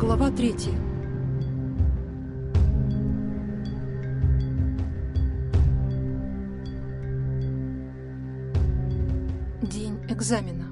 Глава 3. День экзамена.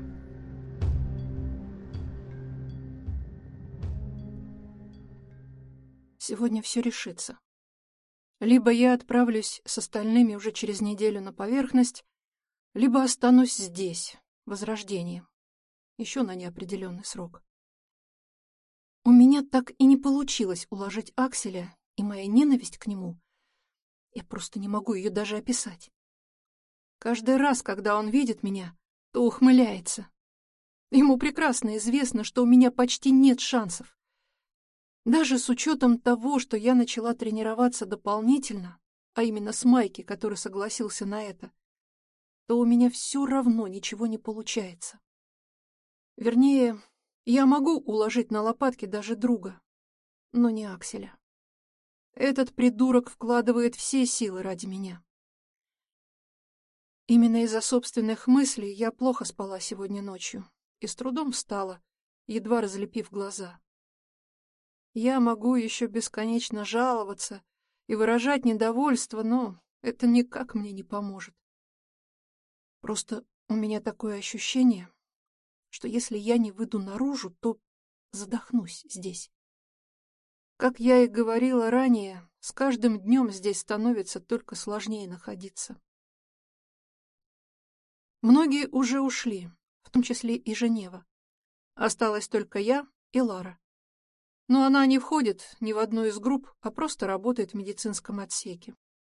Сегодня все решится. Либо я отправлюсь с остальными уже через неделю на поверхность, либо останусь здесь, в Возрождении, еще на неопределенный срок. У меня так и не получилось уложить Акселя, и моя ненависть к нему, я просто не могу ее даже описать. Каждый раз, когда он видит меня, то ухмыляется. Ему прекрасно известно, что у меня почти нет шансов. Даже с учетом того, что я начала тренироваться дополнительно, а именно с Майки, который согласился на это, то у меня все равно ничего не получается. Вернее, я могу уложить на лопатки даже друга, но не Акселя. Этот придурок вкладывает все силы ради меня. Именно из-за собственных мыслей я плохо спала сегодня ночью и с трудом встала, едва разлепив глаза. Я могу еще бесконечно жаловаться и выражать недовольство, но это никак мне не поможет. Просто у меня такое ощущение, что если я не выйду наружу, то задохнусь здесь. Как я и говорила ранее, с каждым днем здесь становится только сложнее находиться. Многие уже ушли, в том числе и Женева. Осталась только я и Лара. Но она не входит ни в одну из групп, а просто работает в медицинском отсеке.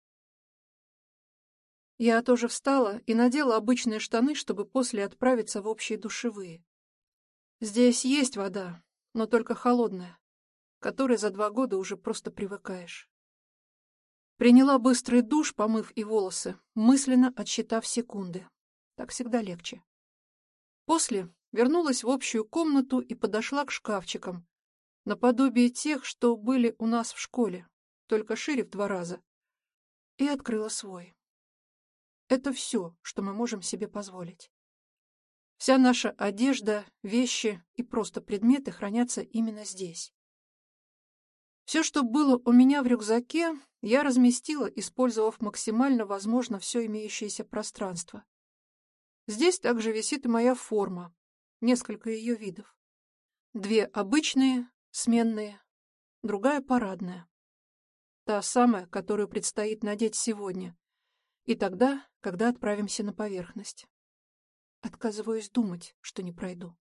Я тоже встала и надела обычные штаны, чтобы после отправиться в общие душевые. Здесь есть вода, но только холодная, к которой за 2 года уже просто привыкаешь. Приняла быстрый душ, помыв и волосы, мысленно отсчитав секунды. Так всегда легче. После вернулась в общую комнату и подошла к шкафчикам, наподобие тех, что были у нас в школе, только шире в 2 раза, и открыла свой. Это все, что мы можем себе позволить. Вся наша одежда, вещи и просто предметы хранятся именно здесь. Все, что было у меня в рюкзаке, я разместила, использовав максимально возможно все имеющееся пространство. Здесь также висит и моя форма, несколько ее видов. 2 обычные, сменные, другая парадная. Та самая, которую предстоит надеть сегодня, и тогда, когда отправимся на поверхность. Отказываюсь думать, что не пройду.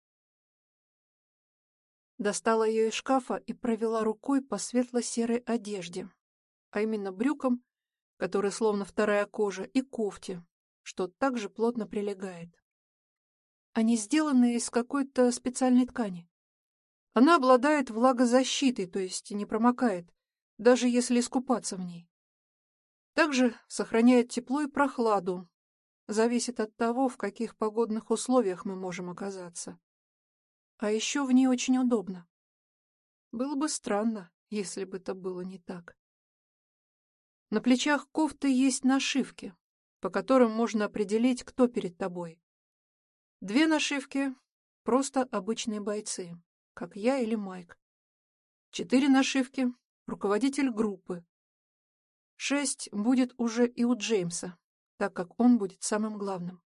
Достала ее из шкафа и провела рукой по светло-серой одежде, а именно брюкам, которые словно вторая кожа, и кофте, что также плотно прилегает. Они сделаны из какой-то специальной ткани. Она обладает влагозащитой, то есть не промокает, даже если искупаться в ней. Также сохраняет тепло и прохладу, зависит от того, в каких погодных условиях мы можем оказаться. А еще в ней очень удобно. Было бы странно, если бы это было не так. На плечах кофты есть нашивки, по которым можно определить, кто перед тобой. 2 нашивки — просто обычные бойцы, как я или Майк. 4 нашивки — руководитель группы. 6 будет уже и у Джеймса, так как он будет самым главным.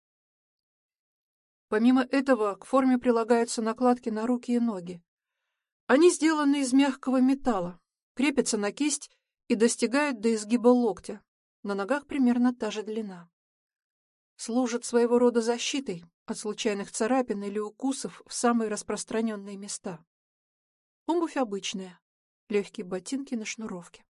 Помимо этого, к форме прилагаются накладки на руки и ноги. Они сделаны из мягкого металла, крепятся на кисть и достигают до изгиба локтя. На ногах примерно та же длина. Служат своего рода защитой от случайных царапин или укусов в самые распространенные места. Обувь обычная, легкие ботинки на шнуровке.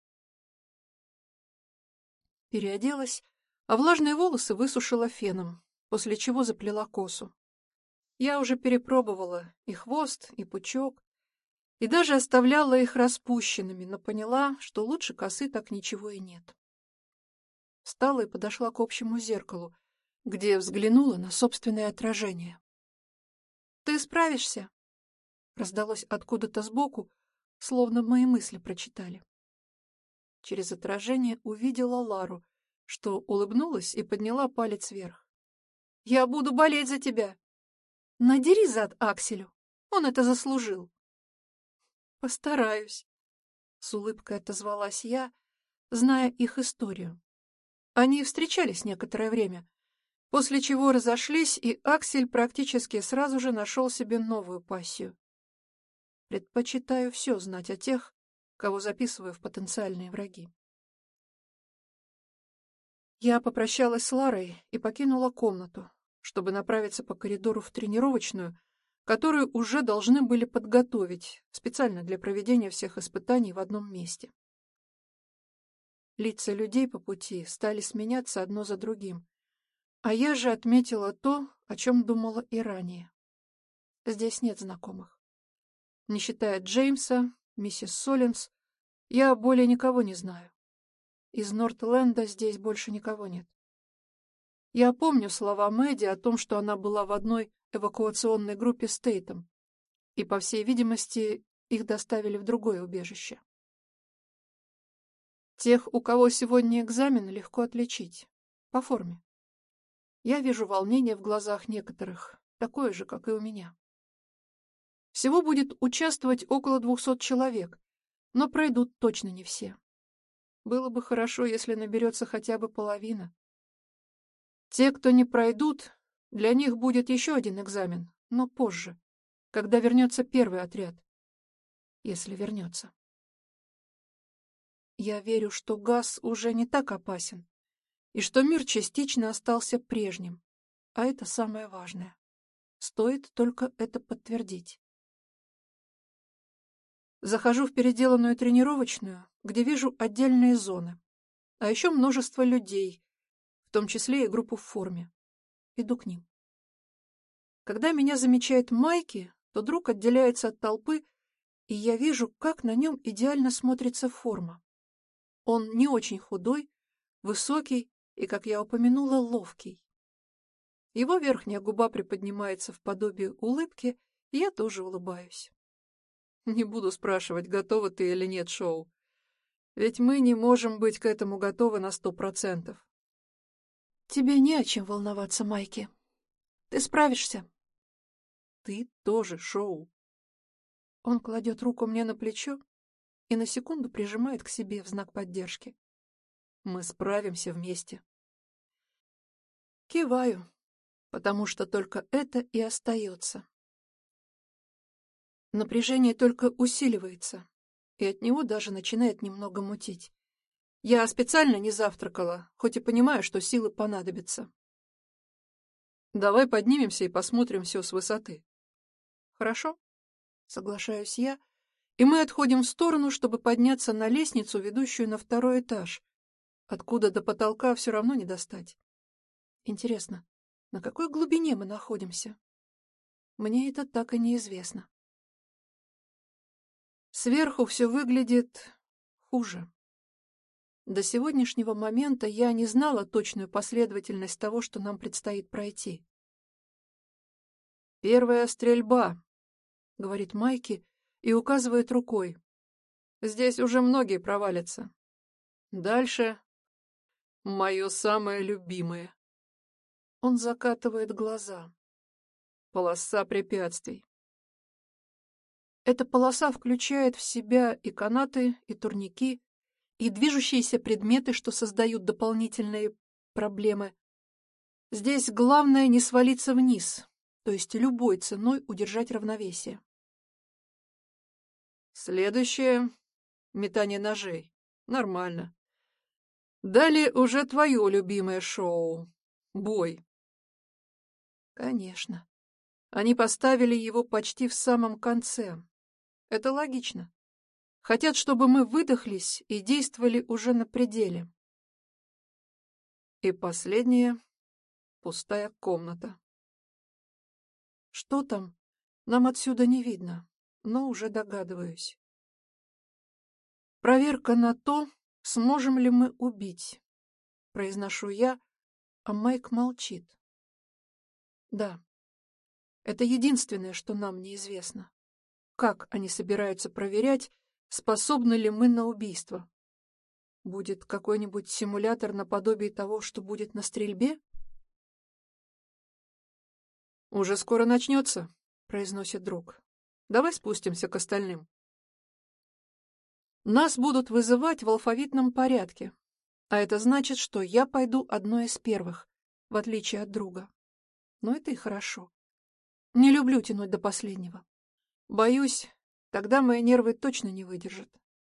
Переоделась, а влажные волосы высушила феном, после чего заплела косу. Я уже перепробовала и хвост, и пучок, и даже оставляла их распущенными, но поняла, что лучше косы так ничего и нет. Встала и подошла к общему зеркалу, где взглянула на собственное отражение. «Ты справишься?» — раздалось откуда-то сбоку, словно мои мысли прочитали. Через отражение увидела Лару, что улыбнулась и подняла палец вверх. «Я буду болеть за тебя! Надери зад Акселю, он это заслужил!» Постараюсь, с улыбкой отозвалась я, зная их историю. Они встречались некоторое время, после чего разошлись, и Аксель практически сразу же нашел себе новую пассию. Предпочитаю все знать о тех, кого записываю в потенциальные враги. Я попрощалась с Ларой и покинула комнату, чтобы направиться по коридору в тренировочную, которую уже должны были подготовить специально для проведения всех испытаний в одном месте. Лица людей по пути стали сменяться одно за другим, а я же отметила то, о чем думала и ранее. Здесь нет знакомых. Не считая Джеймса, миссис Соллинс, я более никого не знаю. Из Нортленда здесь больше никого нет. Я помню слова Мэдди о том, что она была в одной эвакуационной группе с Тейтом, и, по всей видимости, их доставили в другое убежище. Тех, у кого сегодня экзамен, легко отличить. По форме. Я вижу волнение в глазах некоторых, такое же, как и у меня. Всего будет участвовать около 200 человек, но пройдут точно не все. Было бы хорошо, если наберется хотя бы половина. Те, кто не пройдут, для них будет еще один экзамен, но позже, когда вернется первый отряд. Если вернется. Я верю, что газ уже не так опасен, и что мир частично остался прежним, а это самое важное. Стоит только это подтвердить. Захожу в переделанную тренировочную, где вижу отдельные зоны, а еще множество людей, в том числе и группу в форме. Иду к ним. Когда меня замечает Майки, то друг отделяется от толпы, и я вижу, как на нем идеально смотрится форма. Он не очень худой, высокий и, как я упомянула, ловкий. Его верхняя губа приподнимается в подобие улыбки, и я тоже улыбаюсь. Не буду спрашивать, готова ты или нет, Шоу. Ведь мы не можем быть к этому готовы на 100%. Тебе не о чем волноваться, Майки. Ты справишься. Ты тоже, Шоу. Он кладет руку мне на плечо и на секунду прижимает к себе в знак поддержки. Мы справимся вместе. Киваю, потому что только это и остается. Напряжение только усиливается, и от него даже начинает немного мутить. Я специально не завтракала, хоть и понимаю, что силы понадобятся. Давай поднимемся и посмотрим все с высоты. Хорошо? Соглашаюсь я, и мы отходим в сторону, чтобы подняться на лестницу, ведущую на второй этаж, откуда до потолка все равно не достать. Интересно, на какой глубине мы находимся? Мне это так и неизвестно. Сверху все выглядит хуже. До сегодняшнего момента я не знала точную последовательность того, что нам предстоит пройти. «Первая стрельба», — говорит Майки и указывает рукой. «Здесь уже многие провалятся. Дальше мое самое любимое». Он закатывает глаза. Полоса препятствий. Эта полоса включает в себя и канаты, и турники, и движущиеся предметы, что создают дополнительные проблемы. Здесь главное не свалиться вниз, то есть любой ценой удержать равновесие. Следующее — метание ножей. Нормально. Далее уже твое любимое шоу — бой. Конечно. Они поставили его почти в самом конце. Это логично. Хотят, чтобы мы выдохлись и действовали уже на пределе. И последнее — пустая комната. Что там? Нам отсюда не видно, но уже догадываюсь. Проверка на то, сможем ли мы убить. Произношу я, а Майк молчит. Да, это единственное, что нам неизвестно. Как они собираются проверять, способны ли мы на убийство? Будет какой-нибудь симулятор наподобие того, что будет на стрельбе? «Уже скоро начнется», — произносит друг. «Давай спустимся к остальным». Нас будут вызывать в алфавитном порядке, а это значит, что я пойду одной из первых, в отличие от друга. Но это и хорошо. Не люблю тянуть до последнего. Боюсь, тогда мои нервы точно не выдержат.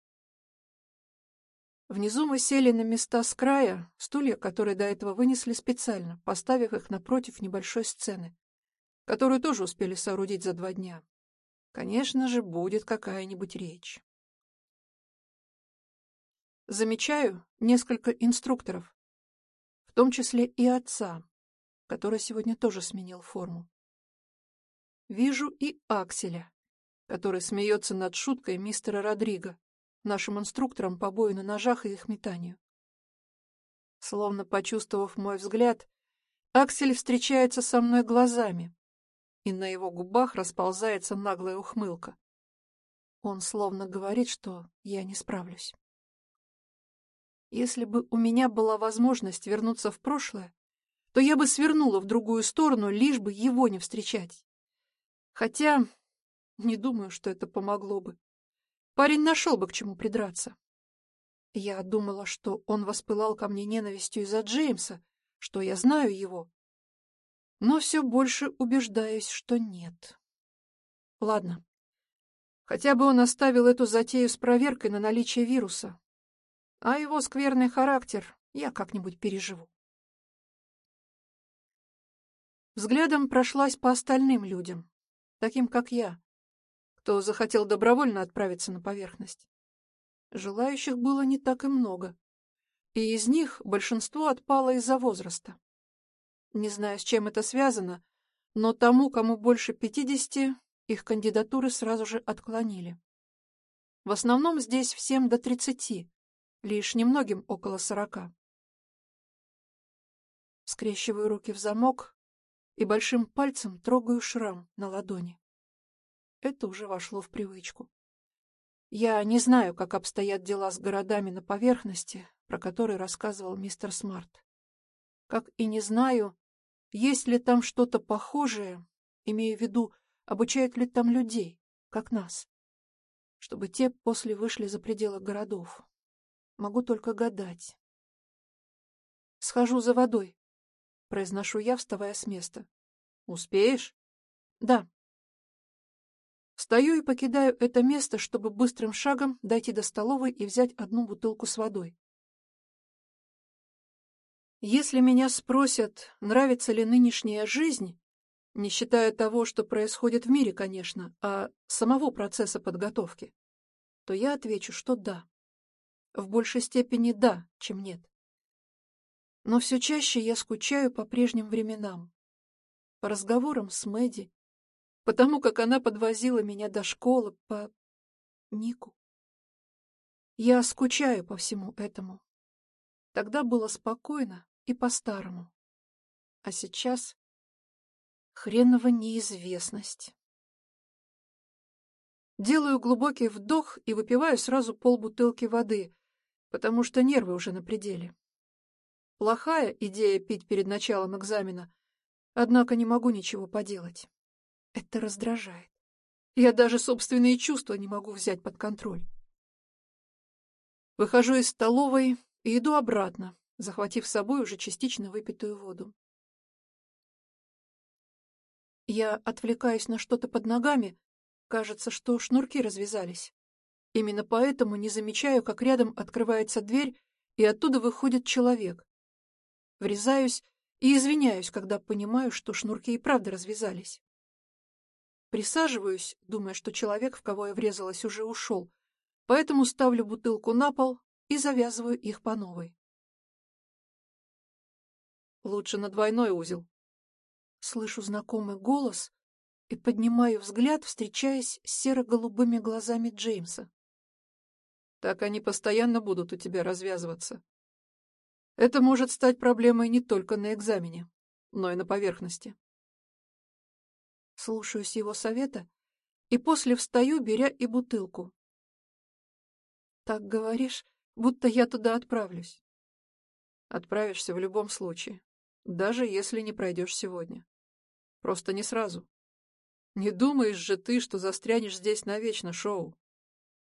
Внизу мы сели на места с края, стулья, которые до этого вынесли специально, поставив их напротив небольшой сцены, которую тоже успели соорудить за 2 дня. Конечно же, будет какая-нибудь речь. Замечаю несколько инструкторов, в том числе и отца, который сегодня тоже сменил форму. Вижу и Акселя, который смеется над шуткой мистера Родриго, нашим инструктором по бою на ножах и их метанию. Словно почувствовав мой взгляд, Аксель встречается со мной глазами, и на его губах расползается наглая ухмылка. Он словно говорит, что я не справлюсь. Если бы у меня была возможность вернуться в прошлое, то я бы свернула в другую сторону, лишь бы его не встречать. Хотя не думаю, что это помогло бы. Парень нашел бы к чему придраться. Я думала, что он воспылал ко мне ненавистью из-за Джеймса, что я знаю его. Но все больше убеждаюсь, что нет. Ладно. Хотя бы он оставил эту затею с проверкой на наличие вируса. А его скверный характер я как-нибудь переживу. Взглядом прошлась по остальным людям, таким как я, кто захотел добровольно отправиться на поверхность. Желающих было не так и много, и из них большинство отпало из-за возраста. Не знаю, с чем это связано, но тому, кому больше 50, их кандидатуры сразу же отклонили. В основном здесь всем до 30, лишь немногим около 40. Скрещиваю руки в замок и большим пальцем трогаю шрам на ладони. Это уже вошло в привычку. Я не знаю, как обстоят дела с городами на поверхности, про которые рассказывал мистер Смарт. Как и не знаю, есть ли там что-то похожее, имею в виду, обучают ли там людей, как нас, чтобы те после вышли за пределы городов. Могу только гадать. «Схожу за водой», — произношу я, вставая с места. «Успеешь?» «Да». Встаю и покидаю это место, чтобы быстрым шагом дойти до столовой и взять одну бутылку с водой. Если меня спросят, нравится ли нынешняя жизнь, не считая того, что происходит в мире, конечно, а самого процесса подготовки, то я отвечу, что да. В большей степени да, чем нет. Но все чаще я скучаю по прежним временам, по разговорам с Мэдди, по тому, как она подвозила меня до школы, по Нику. Я скучаю по всему этому. Тогда было спокойно и по-старому. А сейчас хренова неизвестность. Делаю глубокий вдох и выпиваю сразу полбутылки воды, потому что нервы уже на пределе. Плохая идея пить перед началом экзамена, однако не могу ничего поделать. Это раздражает. Я даже собственные чувства не могу взять под контроль. Выхожу из столовой и иду обратно, захватив с собой уже частично выпитую воду. Я отвлекаюсь на что-то под ногами, кажется, что шнурки развязались. Именно поэтому не замечаю, как рядом открывается дверь, и оттуда выходит человек. Врезаюсь и извиняюсь, когда понимаю, что шнурки и правда развязались. Присаживаюсь, думая, что человек, в кого я врезалась, уже ушел, поэтому ставлю бутылку на пол и завязываю их по новой. Лучше на двойной узел. Слышу знакомый голос и поднимаю взгляд, встречаясь с серо-голубыми глазами Джеймса. Так они постоянно будут у тебя развязываться. Это может стать проблемой не только на экзамене, но и на поверхности. Слушаюсь его совета и после встаю, беря и бутылку. Так говоришь, будто я туда отправлюсь. Отправишься в любом случае, даже если не пройдешь сегодня. Просто не сразу. Не думаешь же ты, что застрянешь здесь навечно, Шоу.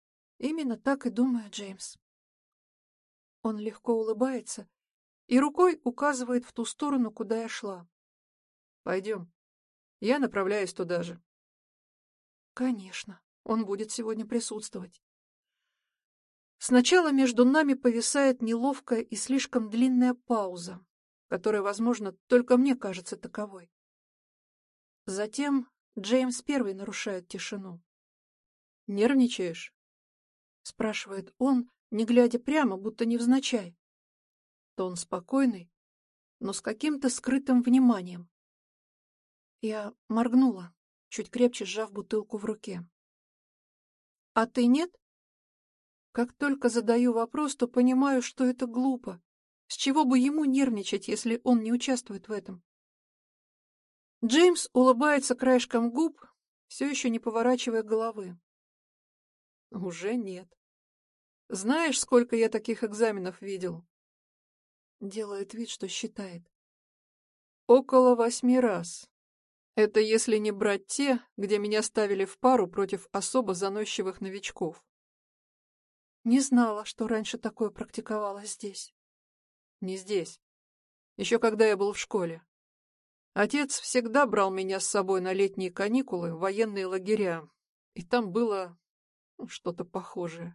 Именно так и думаю, Джеймс. Он легко улыбается и рукой указывает в ту сторону, куда я шла. Пойдем. Я направляюсь туда же. Конечно, он будет сегодня присутствовать. Сначала между нами повисает неловкая и слишком длинная пауза, которая, возможно, только мне кажется таковой. Затем Джеймс первый нарушает тишину. «Нервничаешь?» — спрашивает он, не глядя прямо, будто невзначай. Тон спокойный, но с каким-то скрытым вниманием. Я моргнула, чуть крепче сжав бутылку в руке. «А ты нет?» Как только задаю вопрос, то понимаю, что это глупо. С чего бы ему нервничать, если он не участвует в этом? Джеймс улыбается краешком губ, все еще не поворачивая головы. Уже нет. Знаешь, сколько я таких экзаменов видел? Делает вид, что считает. Около 8 раз. Это если не брать те, где меня ставили в пару против особо заносчивых новичков. Не знала, что раньше такое практиковалось здесь. Не здесь. Еще когда я был в школе. Отец всегда брал меня с собой на летние каникулы в военные лагеря, и там было что-то похожее.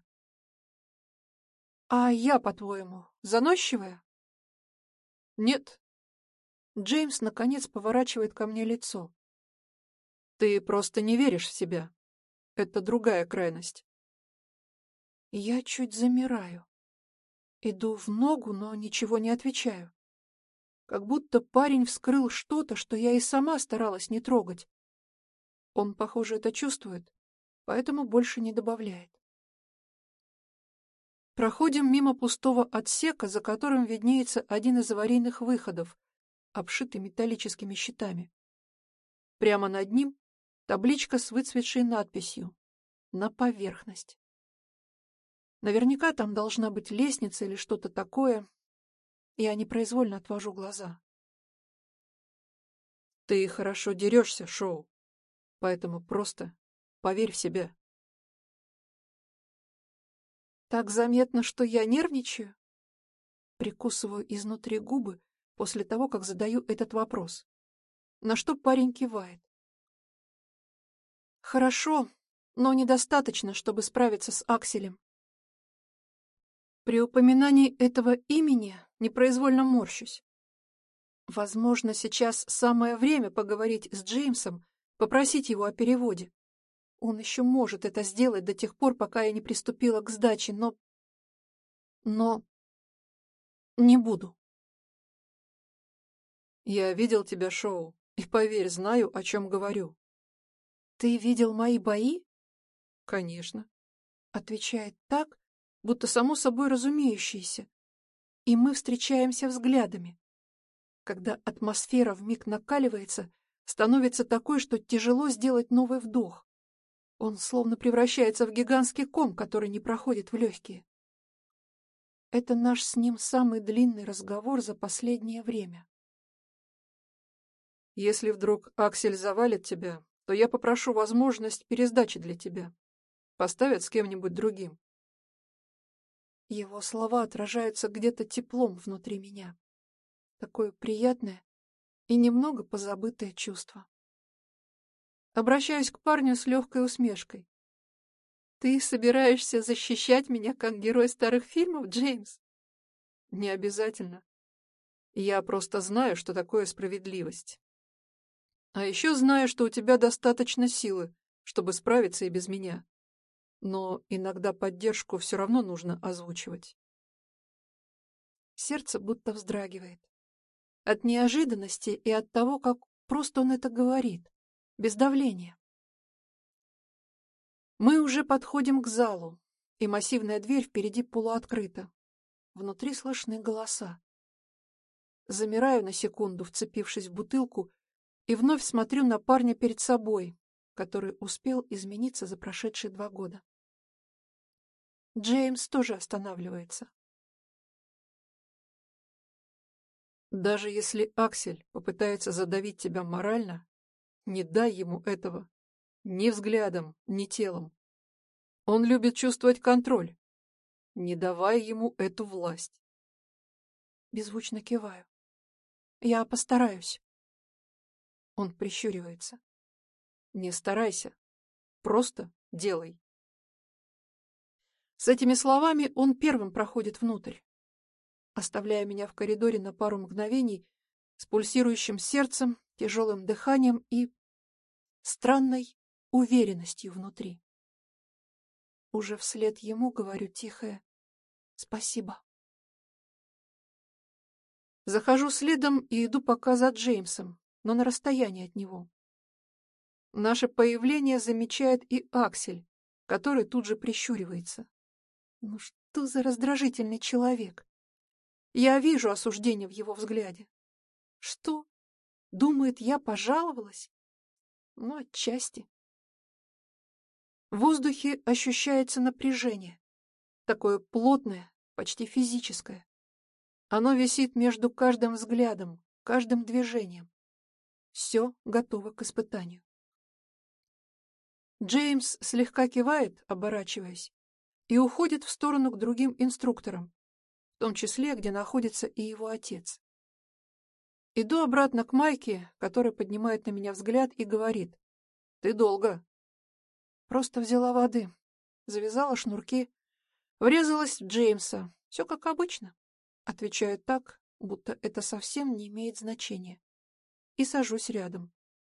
А я, по-твоему, заносчивая? Нет, Джеймс, наконец, поворачивает ко мне лицо. ты просто не веришь в себя. Это другая крайность. Я чуть замираю. Иду в ногу, но ничего не отвечаю. Как будто парень вскрыл что-то, что я и сама старалась не трогать. Он, похоже, это чувствует, поэтому больше не добавляет. Проходим мимо пустого отсека, за которым виднеется один из аварийных выходов, обшитый металлическими щитами. Прямо над ним табличка с выцветшей надписью «На поверхность». Наверняка там должна быть лестница или что-то такое. Я непроизвольно отвожу глаза. Ты хорошо дерешься, Шоу, поэтому просто поверь в себя. Так заметно, что я нервничаю? Прикусываю изнутри губы после того, как задаю этот вопрос. На что парень кивает. Хорошо, но недостаточно, чтобы справиться с Акселем. При упоминании этого имени непроизвольно морщусь. Возможно, сейчас самое время поговорить с Джеймсом, попросить его о переводе. Он еще может это сделать до тех пор, пока я не приступила к сдаче, но не буду. Я видел тебя, Шоу, и, поверь, знаю, о чем говорю. Ты видел мои бои? Конечно. Отвечает так, будто само собой разумеющееся. И мы встречаемся взглядами. Когда атмосфера вмиг накаливается, становится такой, что тяжело сделать новый вдох. Он словно превращается в гигантский ком, который не проходит в легкие. Это наш с ним самый длинный разговор за последнее время. Если вдруг Аксель завалит тебя, то я попрошу возможность пересдачи для тебя. Поставят с кем-нибудь другим. Его слова отражаются где-то теплом внутри меня. Такое приятное и немного позабытое чувство. Обращаюсь к парню с легкой усмешкой. «Ты собираешься защищать меня как герой старых фильмов, Джеймс?» Не обязательно. Я просто знаю, что такое справедливость. А еще знаю, что у тебя достаточно силы, чтобы справиться и без меня. Но иногда поддержку все равно нужно озвучивать. Сердце будто вздрагивает. От неожиданности и от того, как просто он это говорит, без давления. Мы уже подходим к залу, и массивная дверь впереди полуоткрыта. Внутри слышны голоса. Замираю на секунду, вцепившись в бутылку, и вновь смотрю на парня перед собой, который успел измениться за прошедшие 2 года. Джеймс тоже останавливается. Даже если Аксель попытается задавить тебя морально, не дай ему этого. Ни взглядом, ни телом. Он любит чувствовать контроль. Не давай ему эту власть. Беззвучно киваю. Я постараюсь. Он прищуривается. Не старайся. Просто делай. С этими словами он первым проходит внутрь, оставляя меня в коридоре на пару мгновений с пульсирующим сердцем, тяжелым дыханием и странной уверенностью внутри. Уже вслед ему говорю тихое «Спасибо». Захожу следом и иду пока за Джеймсом, но на расстоянии от него. Наше появление замечает и Аксель, который тут же прищуривается. Ну что за раздражительный человек? Я вижу осуждение в его взгляде. Что? Думает, я пожаловалась? Ну, отчасти. В воздухе ощущается напряжение, такое плотное, почти физическое. Оно висит между каждым взглядом, каждым движением. Все готово к испытанию. Джеймс слегка кивает, оборачиваясь, и уходит в сторону к другим инструкторам, в том числе, где находится и его отец. Иду обратно к Майке, который поднимает на меня взгляд и говорит: «Ты долго». Просто взяла воды, завязала шнурки, Врезалась в Джеймса. все как обычно. Отвечаю так, будто это совсем не имеет значения. И сажусь рядом.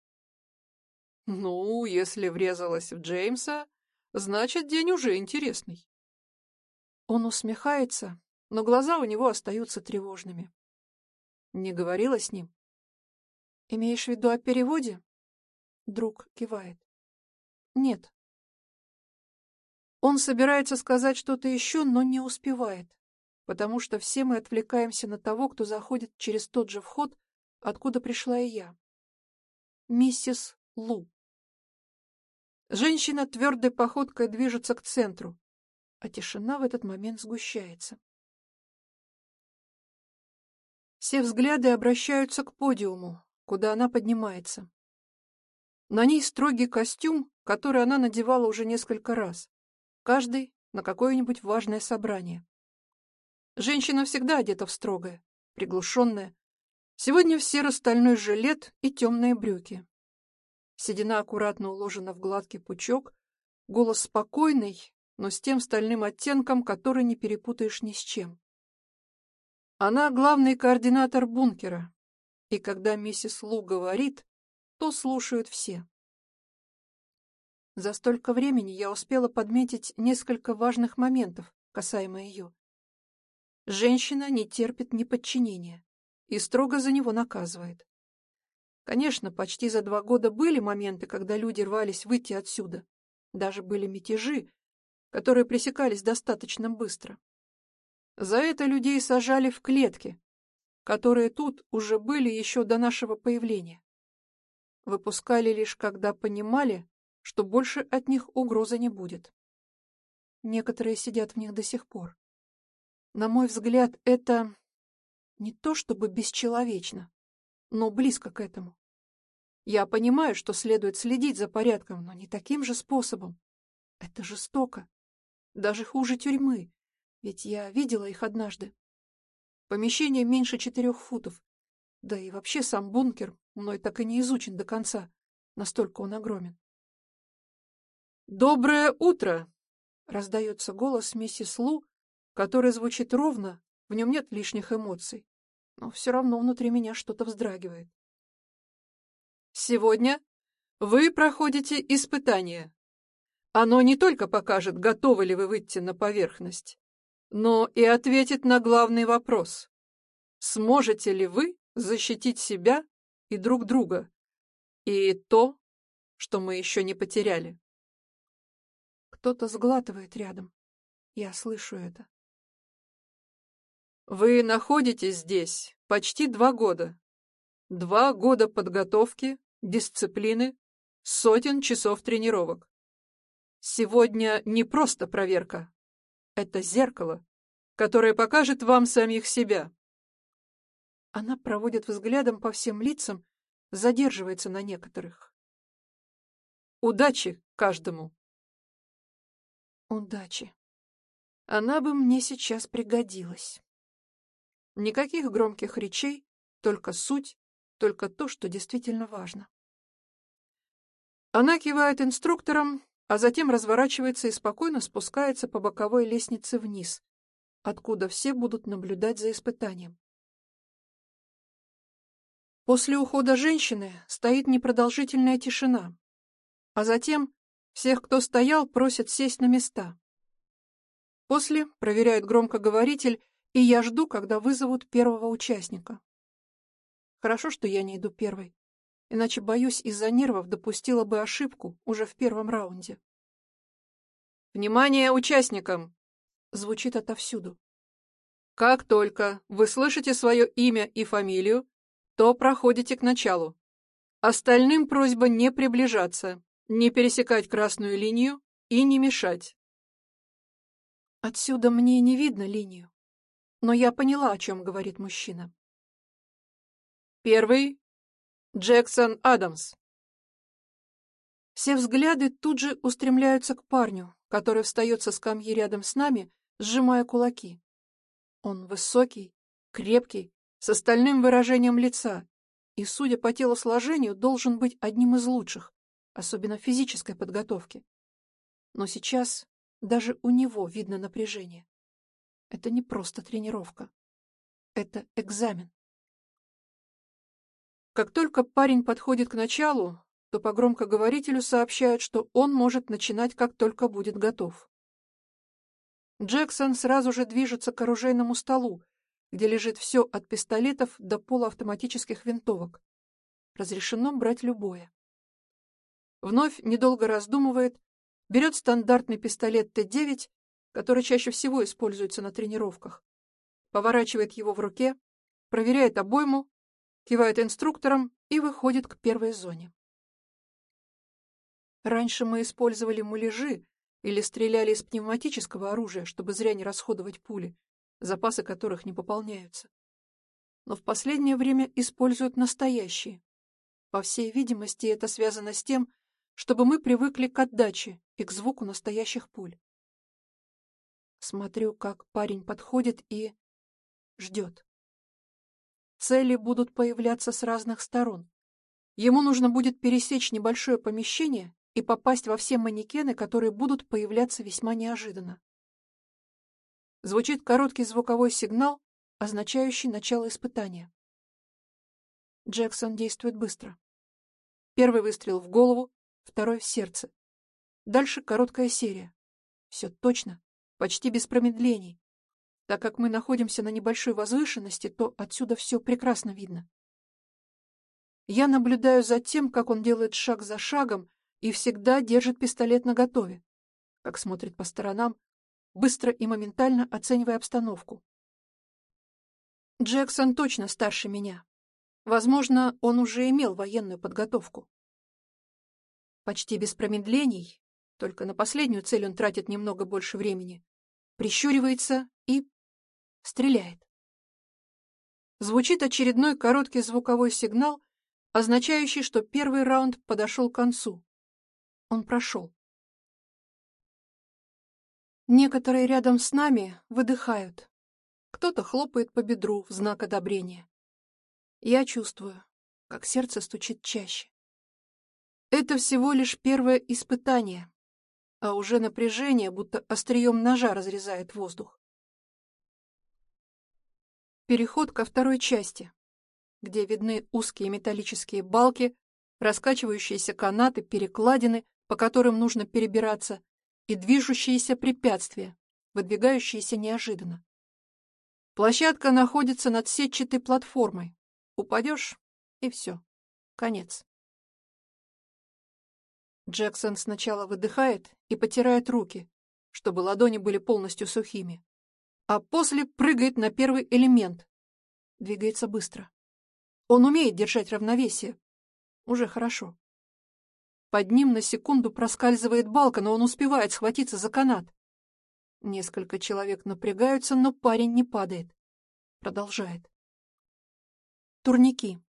Ну, если врезалась в Джеймса, значит, день уже интересный. Он усмехается, но глаза у него остаются тревожными. Не говорила с ним? Имеешь в виду о переводе? Друг кивает. Нет. Он собирается сказать что-то еще, но не успевает, потому что все мы отвлекаемся на того, кто заходит через тот же вход, откуда пришла и я. Миссис Лу. Женщина твердой походкой движется к центру, а тишина в этот момент сгущается. Все взгляды обращаются к подиуму, куда она поднимается. На ней строгий костюм, который она надевала уже несколько раз, каждый на какое-нибудь важное собрание. Женщина всегда одета в строгое, приглушенное. Сегодня в серо-стальной жилет и темные брюки. Седина аккуратно уложена в гладкий пучок, голос спокойный, но с тем стальным оттенком, который не перепутаешь ни с чем. Она главный координатор бункера, и когда миссис Лу говорит, то слушают все. За столько времени я успела подметить несколько важных моментов, касаемо ее. Женщина не терпит неподчинения и строго за него наказывает. Конечно, почти за 2 года были моменты, когда люди рвались выйти отсюда. Даже были мятежи, которые пресекались достаточно быстро. За это людей сажали в клетки, которые тут уже были еще до нашего появления. Выпускали лишь когда понимали, что больше от них угрозы не будет. Некоторые сидят в них до сих пор. На мой взгляд, это не то чтобы бесчеловечно, но близко к этому. Я понимаю, что следует следить за порядком, но не таким же способом. Это жестоко. Даже хуже тюрьмы, ведь я видела их однажды. Помещение меньше 4 футов, да и вообще сам бункер мной так и не изучен до конца, настолько он огромен. «Доброе утро!» — раздается голос миссис Лу, который звучит ровно, в нем нет лишних эмоций, но все равно внутри меня что-то вздрагивает. «Сегодня вы проходите испытание. Оно не только покажет, готовы ли вы выйти на поверхность, но и ответит на главный вопрос. Сможете ли вы защитить себя и друг друга, и то, что мы еще не потеряли?» Кто-то сглатывает рядом. Я слышу это. Вы находитесь здесь почти 2 года. 2 года подготовки, дисциплины, сотен часов тренировок. Сегодня не просто проверка. Это зеркало, которое покажет вам самих себя. Она проводит взглядом по всем лицам, задерживается на некоторых. Удачи каждому! Удачи. Она бы мне сейчас пригодилась. Никаких громких речей, только суть, только то, что действительно важно. Она кивает инструкторам, а затем разворачивается и спокойно спускается по боковой лестнице вниз, откуда все будут наблюдать за испытанием. После ухода женщины стоит непродолжительная тишина, а затем всех, кто стоял, просят сесть на места. После проверяют громкоговоритель, и я жду, когда вызовут первого участника. Хорошо, что я не иду первой, иначе, боюсь, из-за нервов допустила бы ошибку уже в первом раунде. «Внимание участникам!» звучит отовсюду. «Как только вы слышите свое имя и фамилию, то проходите к началу. Остальным просьба не приближаться, не пересекать красную линию и не мешать». Отсюда мне не видно линию, но я поняла, о чем говорит мужчина. Первый — Джексон Адамс. Все взгляды тут же устремляются к парню, который встает со скамьи рядом с нами, сжимая кулаки. Он высокий, крепкий, с остальным выражением лица, и, судя по телосложению, должен быть одним из лучших, особенно в физической подготовке. Но сейчас даже у него видно напряжение. Это не просто тренировка. Это экзамен. Как только парень подходит к началу, то по громкоговорителю сообщают, что он может начинать, как только будет готов. Джексон сразу же движется к оружейному столу, где лежит все от пистолетов до полуавтоматических винтовок. Разрешено брать любое. Вновь, недолго раздумывает, берет стандартный пистолет Т-9, который чаще всего используется на тренировках, поворачивает его в руке, проверяет обойму, кивает инструкторам и выходит к первой зоне. Раньше мы использовали муляжи или стреляли из пневматического оружия, чтобы зря не расходовать пули, запасы которых не пополняются. Но в последнее время используют настоящие. По всей видимости, это связано с тем, чтобы мы привыкли к отдаче и к звуку настоящих пуль. Смотрю, как парень подходит и ждет. Цели будут появляться с разных сторон. Ему нужно будет пересечь небольшое помещение и попасть во все манекены, которые будут появляться весьма неожиданно. Звучит короткий звуковой сигнал, означающий начало испытания. Джексон действует быстро. Первый выстрел в голову, второй в сердце. Дальше короткая серия. Все точно, почти без промедлений. Так как мы находимся на небольшой возвышенности, то отсюда все прекрасно видно. Я наблюдаю за тем, как он делает шаг за шагом и всегда держит пистолет наготове, как смотрит по сторонам, быстро и моментально оценивая обстановку. Джексон точно старше меня. Возможно, он уже имел военную подготовку. Почти без промедлений, только на последнюю цель он тратит немного больше времени, прищуривается и стреляет. Звучит очередной короткий звуковой сигнал, означающий, что первый раунд подошел к концу. Он прошел. Некоторые рядом с нами выдыхают. Кто-то хлопает по бедру в знак одобрения. Я чувствую, как сердце стучит чаще. Это всего лишь первое испытание, а уже напряжение, будто острием ножа, разрезает воздух. Переход ко второй части, где видны узкие металлические балки, раскачивающиеся канаты, перекладины, по которым нужно перебираться, и движущиеся препятствия, выдвигающиеся неожиданно. Площадка находится над сетчатой платформой. Упадешь — и все. Конец. Джексон сначала выдыхает и потирает руки, чтобы ладони были полностью сухими, а после прыгает на первый элемент. Двигается быстро. Он умеет держать равновесие. Уже хорошо. Под ним на секунду проскальзывает балка, но он успевает схватиться за канат. Несколько человек напрягаются, но парень не падает. Продолжает. Турники.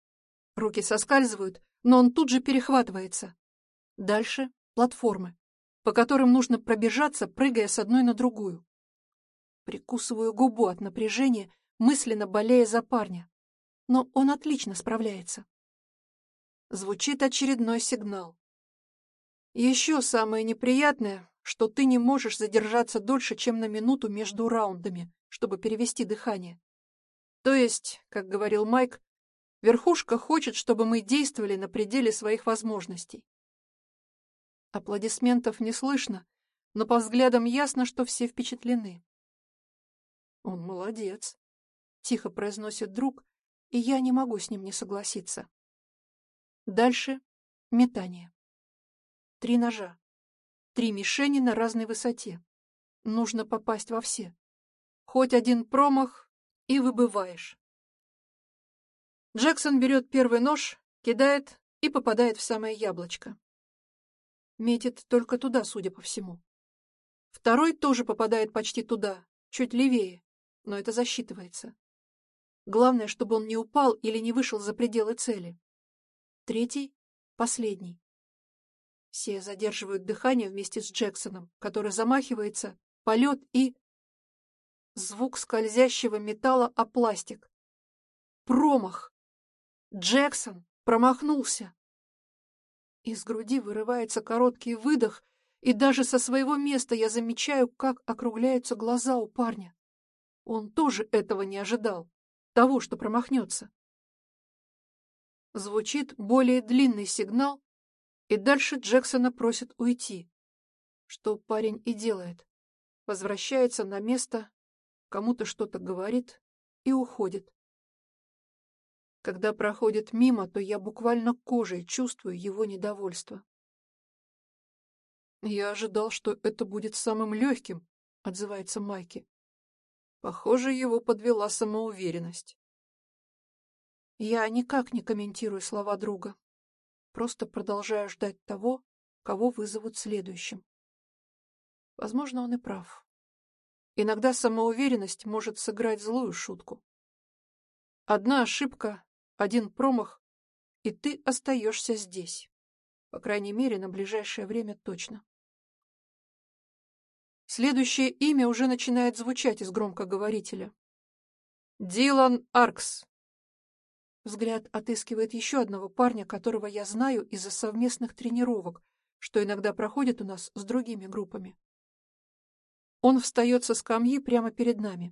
Руки соскальзывают, но он тут же перехватывается. Дальше платформы. по которым нужно пробежаться, прыгая с одной на другую. Прикусываю губу от напряжения, мысленно болея за парня. Но он отлично справляется. Звучит очередной сигнал. Еще самое неприятное, что ты не можешь задержаться дольше, чем на минуту между раундами, чтобы перевести дыхание. То есть, как говорил Майк, верхушка хочет, чтобы мы действовали на пределе своих возможностей. Аплодисментов не слышно, но по взглядам ясно, что все впечатлены. «Он молодец», — тихо произносит друг, и я не могу с ним не согласиться. Дальше метание. 3 ножа. 3 мишени на разной высоте. Нужно попасть во все. Хоть один промах, и выбываешь. Джексон берет первый нож, кидает и попадает в самое яблочко. Метит только туда, судя по всему. Второй тоже попадает почти туда, чуть левее, но это засчитывается. Главное, чтобы он не упал или не вышел за пределы цели. Третий — последний. Все задерживают дыхание вместе с Джексоном, который замахивается, полет и... Звук скользящего металла о пластик. Промах! Джексон промахнулся! Из груди вырывается короткий выдох, и даже со своего места я замечаю, как округляются глаза у парня. Он тоже этого не ожидал, того, что промахнется. Звучит более длинный сигнал, и дальше Джексона просят уйти, что парень и делает. Возвращается на место, кому-то что-то говорит и уходит. Когда проходит мимо, то я буквально кожей чувствую его недовольство. «Я ожидал, что это будет самым легким», — отзывается Майки. Похоже, его подвела самоуверенность. Я никак не комментирую слова друга. Просто продолжаю ждать того, кого вызовут следующим. Возможно, он и прав. Иногда самоуверенность может сыграть злую шутку. Одна ошибка, один промах, и ты остаешься здесь. По крайней мере, на ближайшее время точно. Следующее имя уже начинает звучать из громкоговорителя. Дилан Аркс. Взгляд отыскивает еще одного парня, которого я знаю из-за совместных тренировок, что иногда проходит у нас с другими группами. Он встает со скамьи прямо перед нами.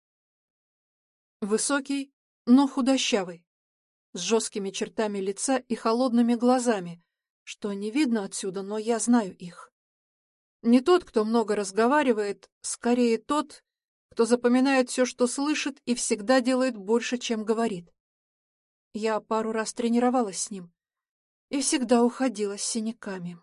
Высокий, но худощавый, с жесткими чертами лица и холодными глазами, что не видно отсюда, но я знаю их. Не тот, кто много разговаривает, скорее тот, кто запоминает все, что слышит, и всегда делает больше, чем говорит. Я пару раз тренировалась с ним и всегда уходила с синяками.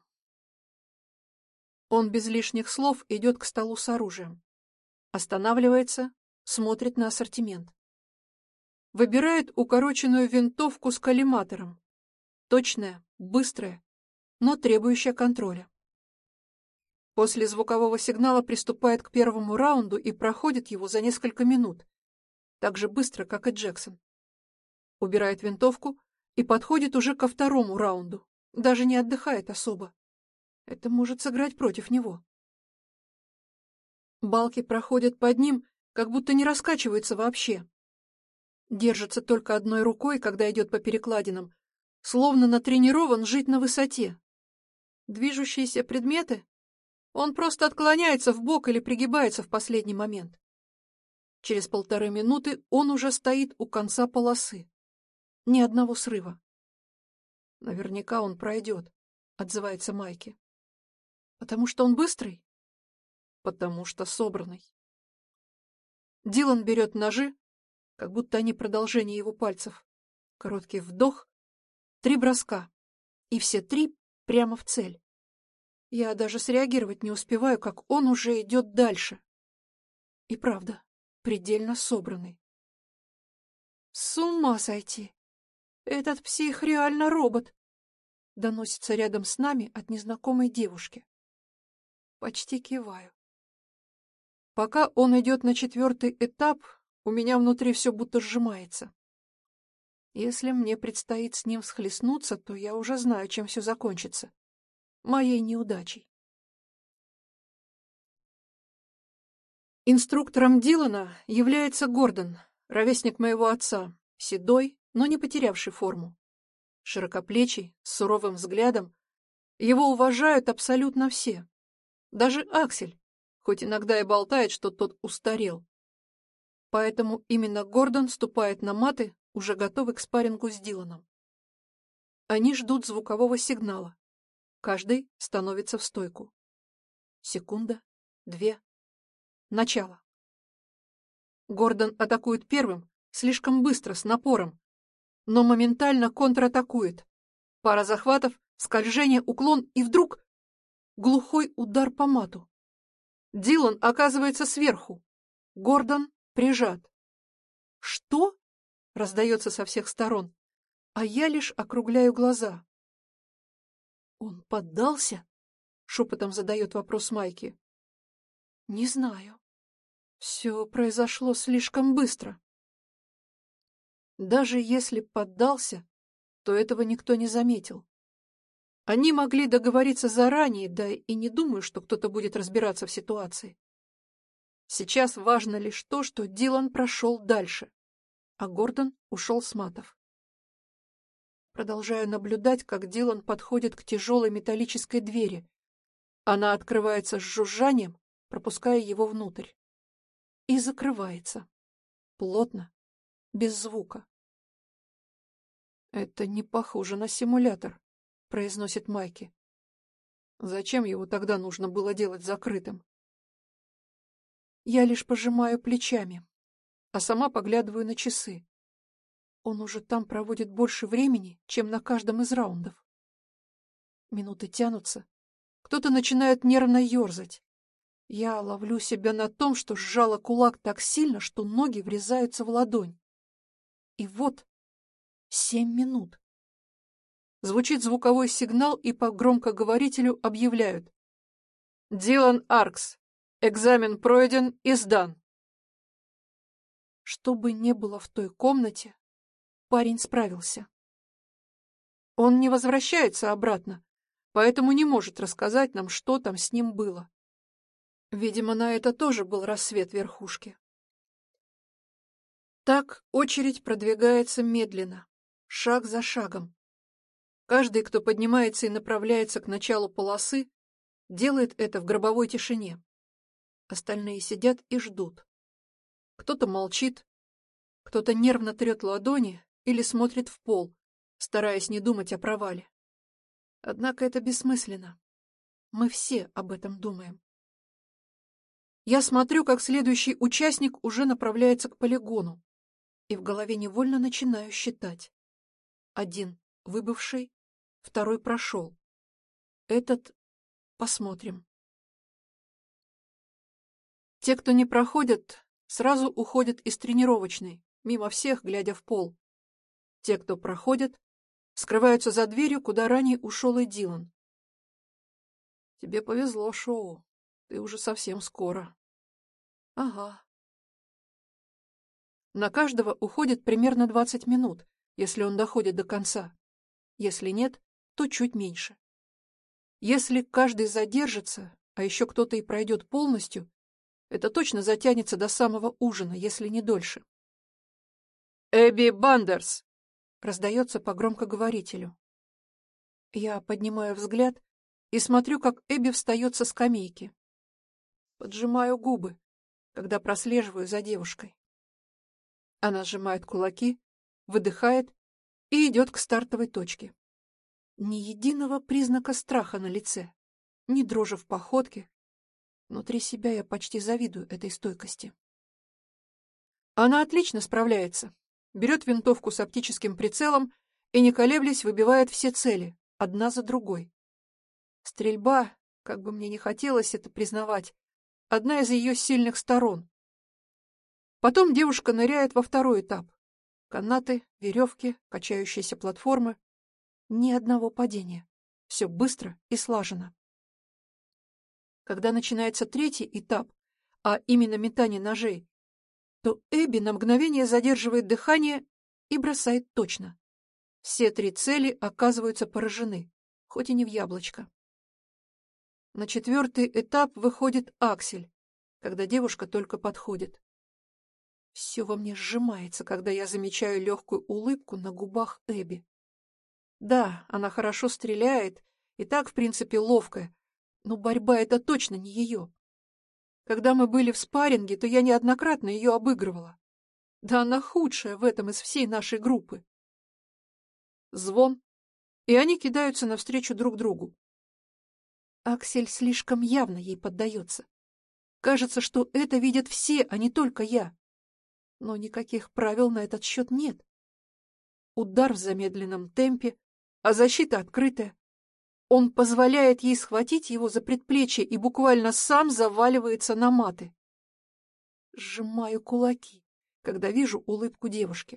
Он без лишних слов идет к столу с оружием. Останавливается, смотрит на ассортимент. Выбирает укороченную винтовку с коллиматором. Точная, быстрая, но требующая контроля. После звукового сигнала приступает к первому раунду и проходит его за несколько минут, так же быстро, как и Джексон. Убирает винтовку и подходит уже ко второму раунду, даже не отдыхает особо. Это может сыграть против него. Балки проходят под ним, как будто не раскачиваются вообще. Держится только одной рукой, когда идет по перекладинам, словно натренирован жить на высоте. Движущиеся предметы? Он просто отклоняется вбок или пригибается в последний момент. Через 1,5 минуты он уже стоит у конца полосы. Ни одного срыва. Наверняка он пройдет, отзывается Майки. Потому что он быстрый? Потому что собранный. Дилан берет ножи, как будто они продолжение его пальцев. Короткий вдох, 3 броска, и все 3 прямо в цель. Я даже среагировать не успеваю, как он уже идет дальше. И правда, предельно собранный. С ума сойти! Этот псих реально робот! Доносится рядом с нами от незнакомой девушки. Почти киваю. Пока он идет на 4-й этап, у меня внутри все будто сжимается. Если мне предстоит с ним схлестнуться, то я уже знаю, чем все закончится. Моей неудачей. Инструктором Дилана является Гордон, ровесник моего отца, седой, но не потерявший форму. Широкоплечий, с суровым взглядом. Его уважают абсолютно все. Даже Аксель, хоть иногда и болтает, что тот устарел. Поэтому именно Гордон ступает на маты, уже готовый к спаррингу с Диланом. Они ждут звукового сигнала. Каждый становится в стойку. Секунда, две. Начало. Гордон атакует первым, слишком быстро, с напором, но моментально контратакует. Пара захватов, скольжение, уклон, и вдруг глухой удар по мату. Дилан оказывается сверху. Гордон прижат. «Что?» — раздается со всех сторон, а я лишь округляю глаза. «Он поддался?» — шепотом задает вопрос Майки. «Не знаю. Все произошло слишком быстро». Даже если поддался, то этого никто не заметил. Они могли договориться заранее, да и не думаю, что кто-то будет разбираться в ситуации. Сейчас важно лишь то, что Дилан прошел дальше, а Гордон ушел с матов. Продолжаю наблюдать, как Дилан подходит к тяжелой металлической двери. Она открывается с жужжанием, пропуская его внутрь. И закрывается. Плотно, без звука. «Это не похоже на симулятор», — произносит Майки. «Зачем его тогда нужно было делать закрытым?» Я лишь пожимаю плечами, а сама поглядываю на часы. Он уже там проводит больше времени, чем на каждом из раундов. Минуты тянутся. Кто-то начинает нервно ерзать. Я ловлю себя на том, что сжала кулак так сильно, что ноги врезаются в ладонь. И вот 7 минут. Звучит звуковой сигнал, и по громкоговорителю объявляют: «Дилан Аркс. Экзамен пройден и сдан». Что бы ни было в той комнате, парень справился. Он не возвращается обратно, поэтому не может рассказать нам, что там с ним было. Видимо, на это тоже был рассвет верхушки. Так очередь продвигается медленно, шаг за шагом. Каждый, кто поднимается и направляется к началу полосы, делает это в гробовой тишине. Остальные сидят и ждут. Кто-то молчит, кто-то нервно трет ладони или смотрит в пол, стараясь не думать о провале. Однако это бессмысленно. Мы все об этом думаем. Я смотрю, как следующий участник уже направляется к полигону, и в голове невольно начинаю считать. Один выбывший, второй прошел. Этот посмотрим. Те, кто не проходят, сразу уходят из тренировочной, мимо всех, глядя в пол. Те, кто проходят, скрываются за дверью, куда ранее ушел и Дилан. Тебе повезло, Шоу. Ты уже совсем скоро. Ага. На каждого уходит примерно 20 минут, если он доходит до конца. Если нет, то чуть меньше. Если каждый задержится, а еще кто-то и пройдет полностью, это точно затянется до самого ужина, если не дольше. «Эбби Бандерс!» — раздается по громкоговорителю. Я поднимаю взгляд и смотрю, как Эбби встает со скамейки. Поджимаю губы, когда прослеживаю за девушкой. Она сжимает кулаки, выдыхает и идет к стартовой точке. Ни единого признака страха на лице, ни дрожи в походке. Внутри себя я почти завидую этой стойкости. Она отлично справляется. Берет винтовку с оптическим прицелом и, не колеблясь, выбивает все цели, одна за другой. Стрельба, как бы мне не хотелось это признавать, одна из ее сильных сторон. Потом девушка ныряет во второй этап. Канаты, веревки, качающиеся платформы. Ни одного падения. Все быстро и слаженно. Когда начинается третий этап, а именно метание ножей, то Эбби на мгновение задерживает дыхание и бросает точно. Все 3 цели оказываются поражены, хоть и не в яблочко. На 4-й этап выходит Аксель, когда девушка только подходит. Все во мне сжимается, когда я замечаю легкую улыбку на губах Эбби. Да, она хорошо стреляет и так, в принципе, ловкая, но борьба — это точно не ее. Когда мы были в спарринге, то я неоднократно ее обыгрывала. Да она худшая в этом из всей нашей группы. Звон, и они кидаются навстречу друг другу. Аксель слишком явно ей поддается. Кажется, что это видят все, а не только я. Но никаких правил на этот счет нет. Удар в замедленном темпе, а защита открытая. Он позволяет ей схватить его за предплечье и буквально сам заваливается на маты. Сжимаю кулаки, когда вижу улыбку девушки.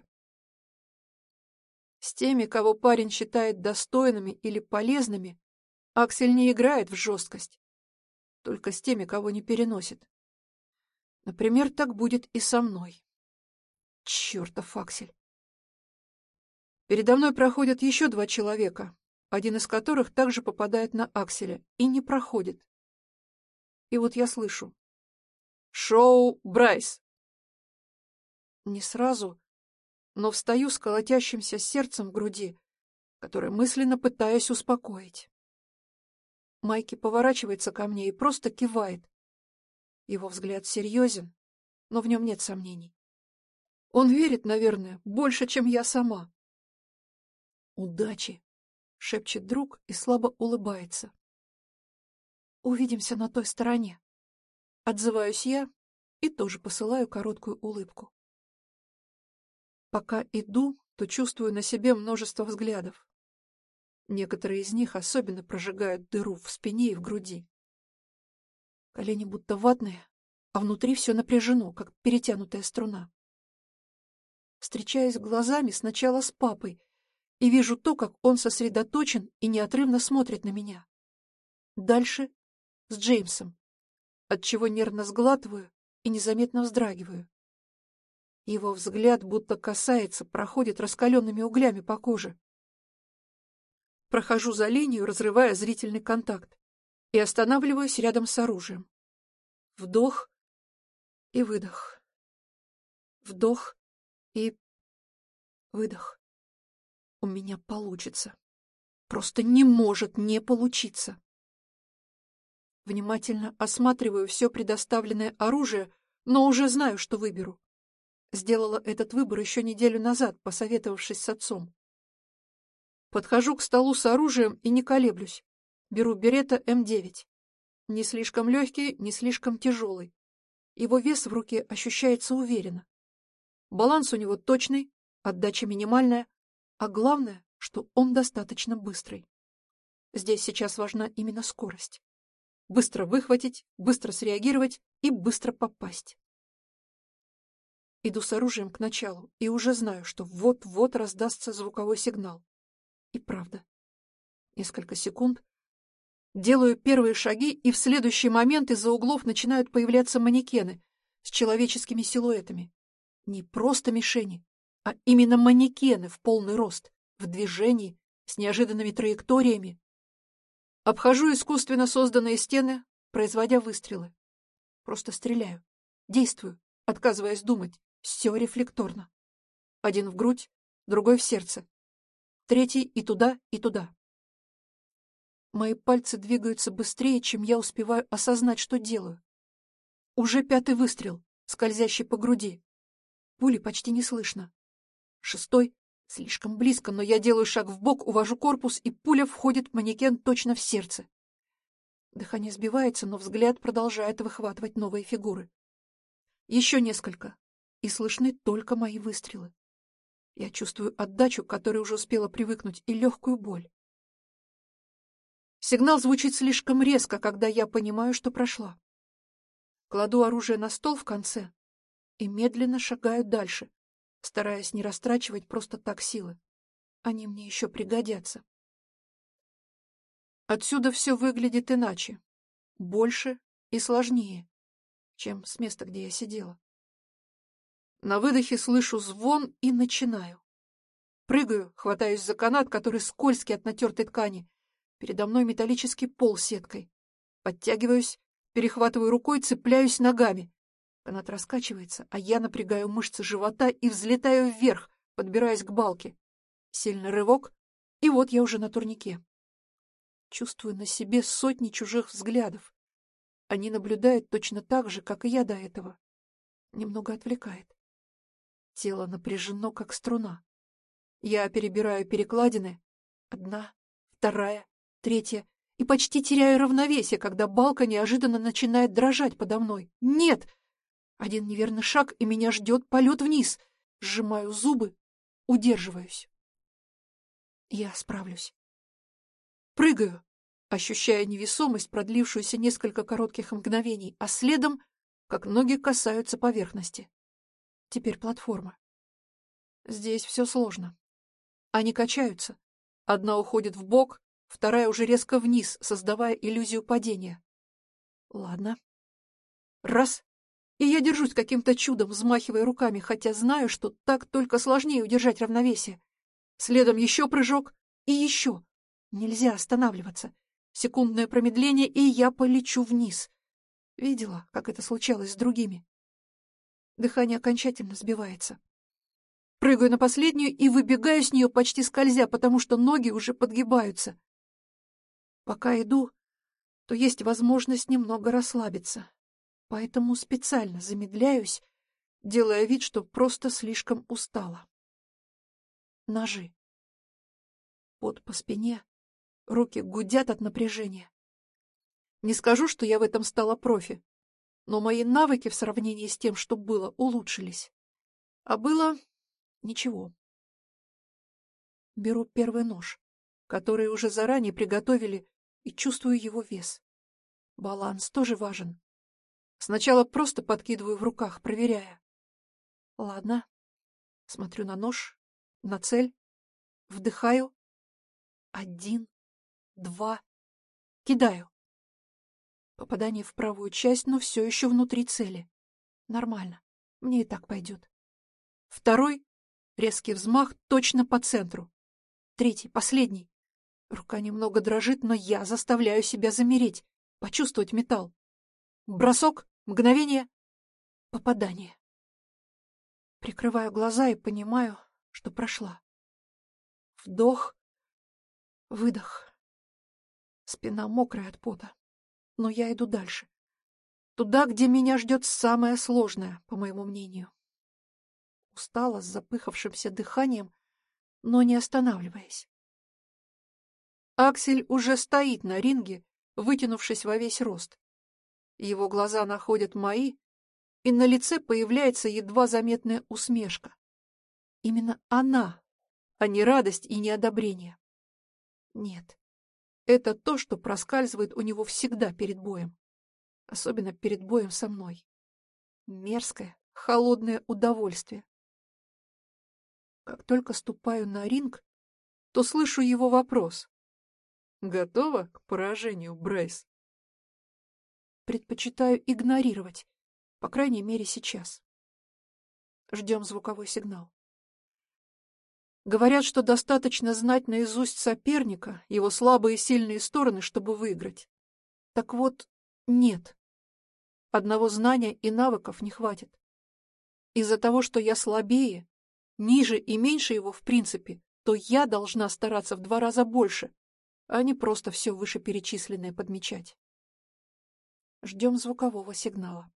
С теми, кого парень считает достойными или полезными, Аксель не играет в жесткость. Только с теми, кого не переносит. Например, так будет и со мной. Чертов Аксель. Передо мной проходят еще 2 человека, один из которых также попадает на Акселя и не проходит. И вот я слышу: «Шоу Брайс!» Не сразу, но встаю с колотящимся сердцем в груди, которое мысленно пытаюсь успокоить. Майки поворачивается ко мне и просто кивает. Его взгляд серьезен, но в нем нет сомнений. Он верит, наверное, больше, чем я сама. «Удачи!» — шепчет друг и слабо улыбается. «Увидимся на той стороне». Отзываюсь я и тоже посылаю короткую улыбку. Пока иду, то чувствую на себе множество взглядов. Некоторые из них особенно прожигают дыру в спине и в груди. Колени будто ватные, а внутри все напряжено, как перетянутая струна. Встречаюсь глазами сначала с папой и вижу то, как он сосредоточен и неотрывно смотрит на меня. Дальше с Джеймсом, отчего нервно сглатываю и незаметно вздрагиваю. Его взгляд будто касается, проходит раскаленными углями по коже. Прохожу за линию, разрывая зрительный контакт, и останавливаюсь рядом с оружием. Вдох и выдох. Вдох и выдох. У меня получится. Просто не может не получиться. Внимательно осматриваю все предоставленное оружие, но уже знаю, что выберу. Сделала этот выбор еще неделю назад, посоветовавшись с отцом. Подхожу к столу с оружием и не колеблюсь. Беру беретта М9. Не слишком легкий, не слишком тяжелый. Его вес в руке ощущается уверенно. Баланс у него точный, отдача минимальная, а главное, что он достаточно быстрый. Здесь сейчас важна именно скорость. Быстро выхватить, быстро среагировать и быстро попасть. Иду с оружием к началу и уже знаю, что вот-вот раздастся звуковой сигнал. И правда. Несколько секунд. Делаю первые шаги, и в следующий момент из-за углов начинают появляться манекены с человеческими силуэтами. Не просто мишени, а именно манекены в полный рост, в движении, с неожиданными траекториями. Обхожу искусственно созданные стены, производя выстрелы. Просто стреляю. Действую, отказываясь думать. Все рефлекторно. Один в грудь, другой в сердце. Третий и туда, и туда. Мои пальцы двигаются быстрее, чем я успеваю осознать, что делаю. Уже 5-й выстрел, скользящий по груди. Пули почти не слышно. 6-й слишком близко, но я делаю шаг вбок, увожу корпус, и пуля входит в манекен точно в сердце. Дыхание сбивается, но взгляд продолжает выхватывать новые фигуры. Еще несколько, и слышны только мои выстрелы. Я чувствую отдачу, к которой уже успела привыкнуть, и легкую боль. Сигнал звучит слишком резко, когда я понимаю, что прошла. Кладу оружие на стол в конце и медленно шагаю дальше, стараясь не растрачивать просто так силы. Они мне еще пригодятся. Отсюда все выглядит иначе, больше и сложнее, чем с места, где я сидела. На выдохе слышу звон и начинаю. Прыгаю, хватаюсь за канат, который скользкий от натертой ткани. Передо мной металлический пол с сеткой. Подтягиваюсь, Перехватываю рукой, цепляюсь ногами. Канат раскачивается, а я напрягаю мышцы живота и взлетаю вверх, подбираясь к балке. Сильный рывок, и вот я уже на турнике. Чувствую на себе сотни чужих взглядов. Они наблюдают точно так же, как и я до этого. Немного отвлекает. Тело напряжено, как струна. Я перебираю перекладины. Одна, вторая, третья. И почти теряю равновесие, когда балка неожиданно начинает дрожать подо мной. Нет! Один неверный шаг, и меня ждет полет вниз. Сжимаю зубы, удерживаюсь. Я справлюсь. Прыгаю, ощущая невесомость, продлившуюся несколько коротких мгновений, а следом, как ноги касаются поверхности. Теперь платформа. Здесь все сложно. Они качаются. Одна уходит в бок, вторая уже резко вниз, создавая иллюзию падения. Ладно. Раз. И я держусь каким-то чудом, взмахивая руками, хотя знаю, что так только сложнее удержать равновесие. Следом еще прыжок и еще. Нельзя останавливаться. Секундное промедление, и я полечу вниз. Видела, как это случалось с другими. Дыхание окончательно сбивается. Прыгаю на последнюю и выбегаю с нее, почти скользя, потому что ноги уже подгибаются. Пока иду, то есть возможность немного расслабиться. Поэтому специально замедляюсь, делая вид, что просто слишком устала. Ножи. Пот по спине, руки гудят от напряжения. Не скажу, что я в этом стала профи, но мои навыки в сравнении с тем, что было, улучшились. А было ничего. Беру первый нож, который уже заранее приготовили, и чувствую его вес. Баланс тоже важен. Сначала просто подкидываю в руках, проверяя. Ладно. Смотрю на нож, на цель. Вдыхаю. 1, 2. Кидаю. Попадание в правую часть, но все еще внутри цели. Нормально. Мне и так пойдет. Второй. Резкий взмах точно по центру. Третий, последний. Рука немного дрожит, но я заставляю себя замереть, почувствовать металл. Бросок, мгновение, попадание. Прикрываю глаза и понимаю, что прошла. Вдох, выдох. Спина мокрая от пота, но я иду дальше. Туда, где меня ждет самое сложное, по моему мнению. Устала, с запыхавшимся дыханием, но не останавливаясь. Аксель уже стоит на ринге, вытянувшись во весь рост. Его глаза находят мои, и на лице появляется едва заметная усмешка. Именно она, а не радость и неодобрение. Нет, это то, что проскальзывает у него всегда перед боем. Особенно перед боем со мной. Мерзкое, холодное удовольствие. Как только ступаю на ринг, то слышу его вопрос. «Готова к поражению, Брайс?» Предпочитаю игнорировать, по крайней мере сейчас. Ждем звуковой сигнал. Говорят, что достаточно знать наизусть соперника, его слабые и сильные стороны, чтобы выиграть. Так вот, нет. Одного знания и навыков не хватит. Из-за того, что я слабее, ниже и меньше его в принципе, то я должна стараться в 2 раза больше, а не просто все вышеперечисленное подмечать. Ждем звукового сигнала.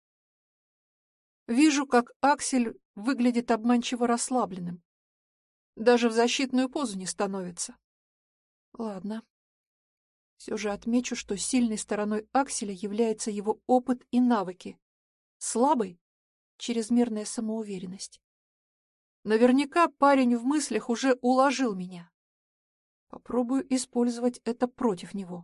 Вижу, как Аксель выглядит обманчиво расслабленным. Даже в защитную позу не становится. Ладно. Все же отмечу, что сильной стороной Акселя является его опыт и навыки. Слабой — чрезмерная самоуверенность. Наверняка парень в мыслях уже уложил меня. Попробую использовать это против него.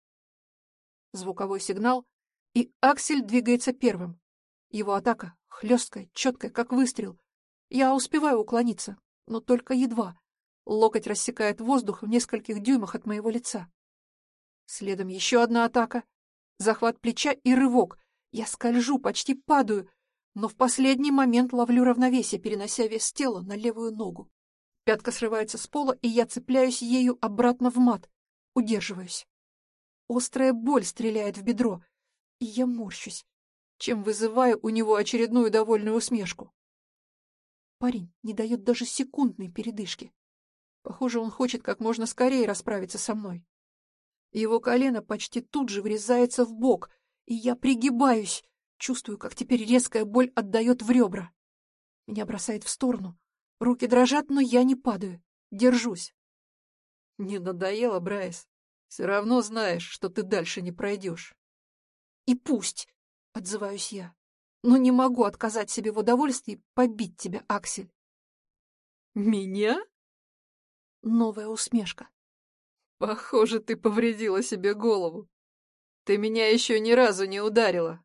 Звуковой сигнал, и Аксель двигается первым. Его атака хлесткая, четкая, как выстрел. Я успеваю уклониться, но только едва. Локоть рассекает воздух в нескольких дюймах от моего лица. Следом еще одна атака. Захват плеча и рывок. Я скольжу, почти падаю, но в последний момент ловлю равновесие, перенося вес тела на левую ногу. Пятка срывается с пола, и я цепляюсь ею обратно в мат. Удерживаюсь. Острая боль стреляет в бедро. и я морщусь, чем вызываю у него очередную довольную усмешку. Парень не дает даже секундной передышки. Похоже, он хочет как можно скорее расправиться со мной. Его колено почти тут же врезается в бок, и я пригибаюсь, чувствую, как теперь резкая боль отдает в ребра. Меня бросает в сторону. Руки дрожат, но я не падаю. Держусь. Не надоело, Брайс? Все равно знаешь, что ты дальше не пройдешь. И пусть, отзываюсь я. Но не могу отказать себе в удовольствии побить тебя, Аксель. Меня? Новая усмешка. Похоже, ты повредила себе голову. Ты меня еще ни разу не ударила.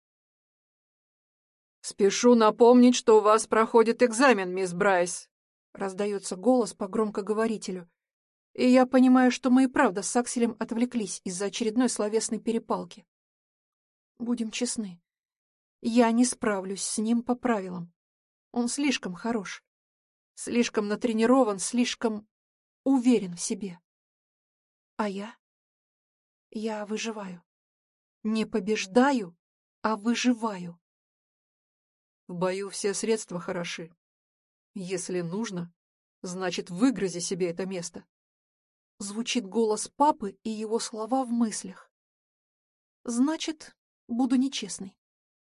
Спешу напомнить, что у вас проходит экзамен, мисс Брайс. Раздается голос по громкоговорителю. И я понимаю, что мы и правда с Акселем отвлеклись из-за очередной словесной перепалки. Будем честны. Я не справлюсь с ним по правилам. Он слишком хорош. Слишком натренирован, слишком уверен в себе. А я? Я выживаю. Не побеждаю, а выживаю. В бою все средства хороши. Если нужно, значит, выгрызи себе это место. Звучит голос папы и его слова в мыслях. Значит, буду нечестной.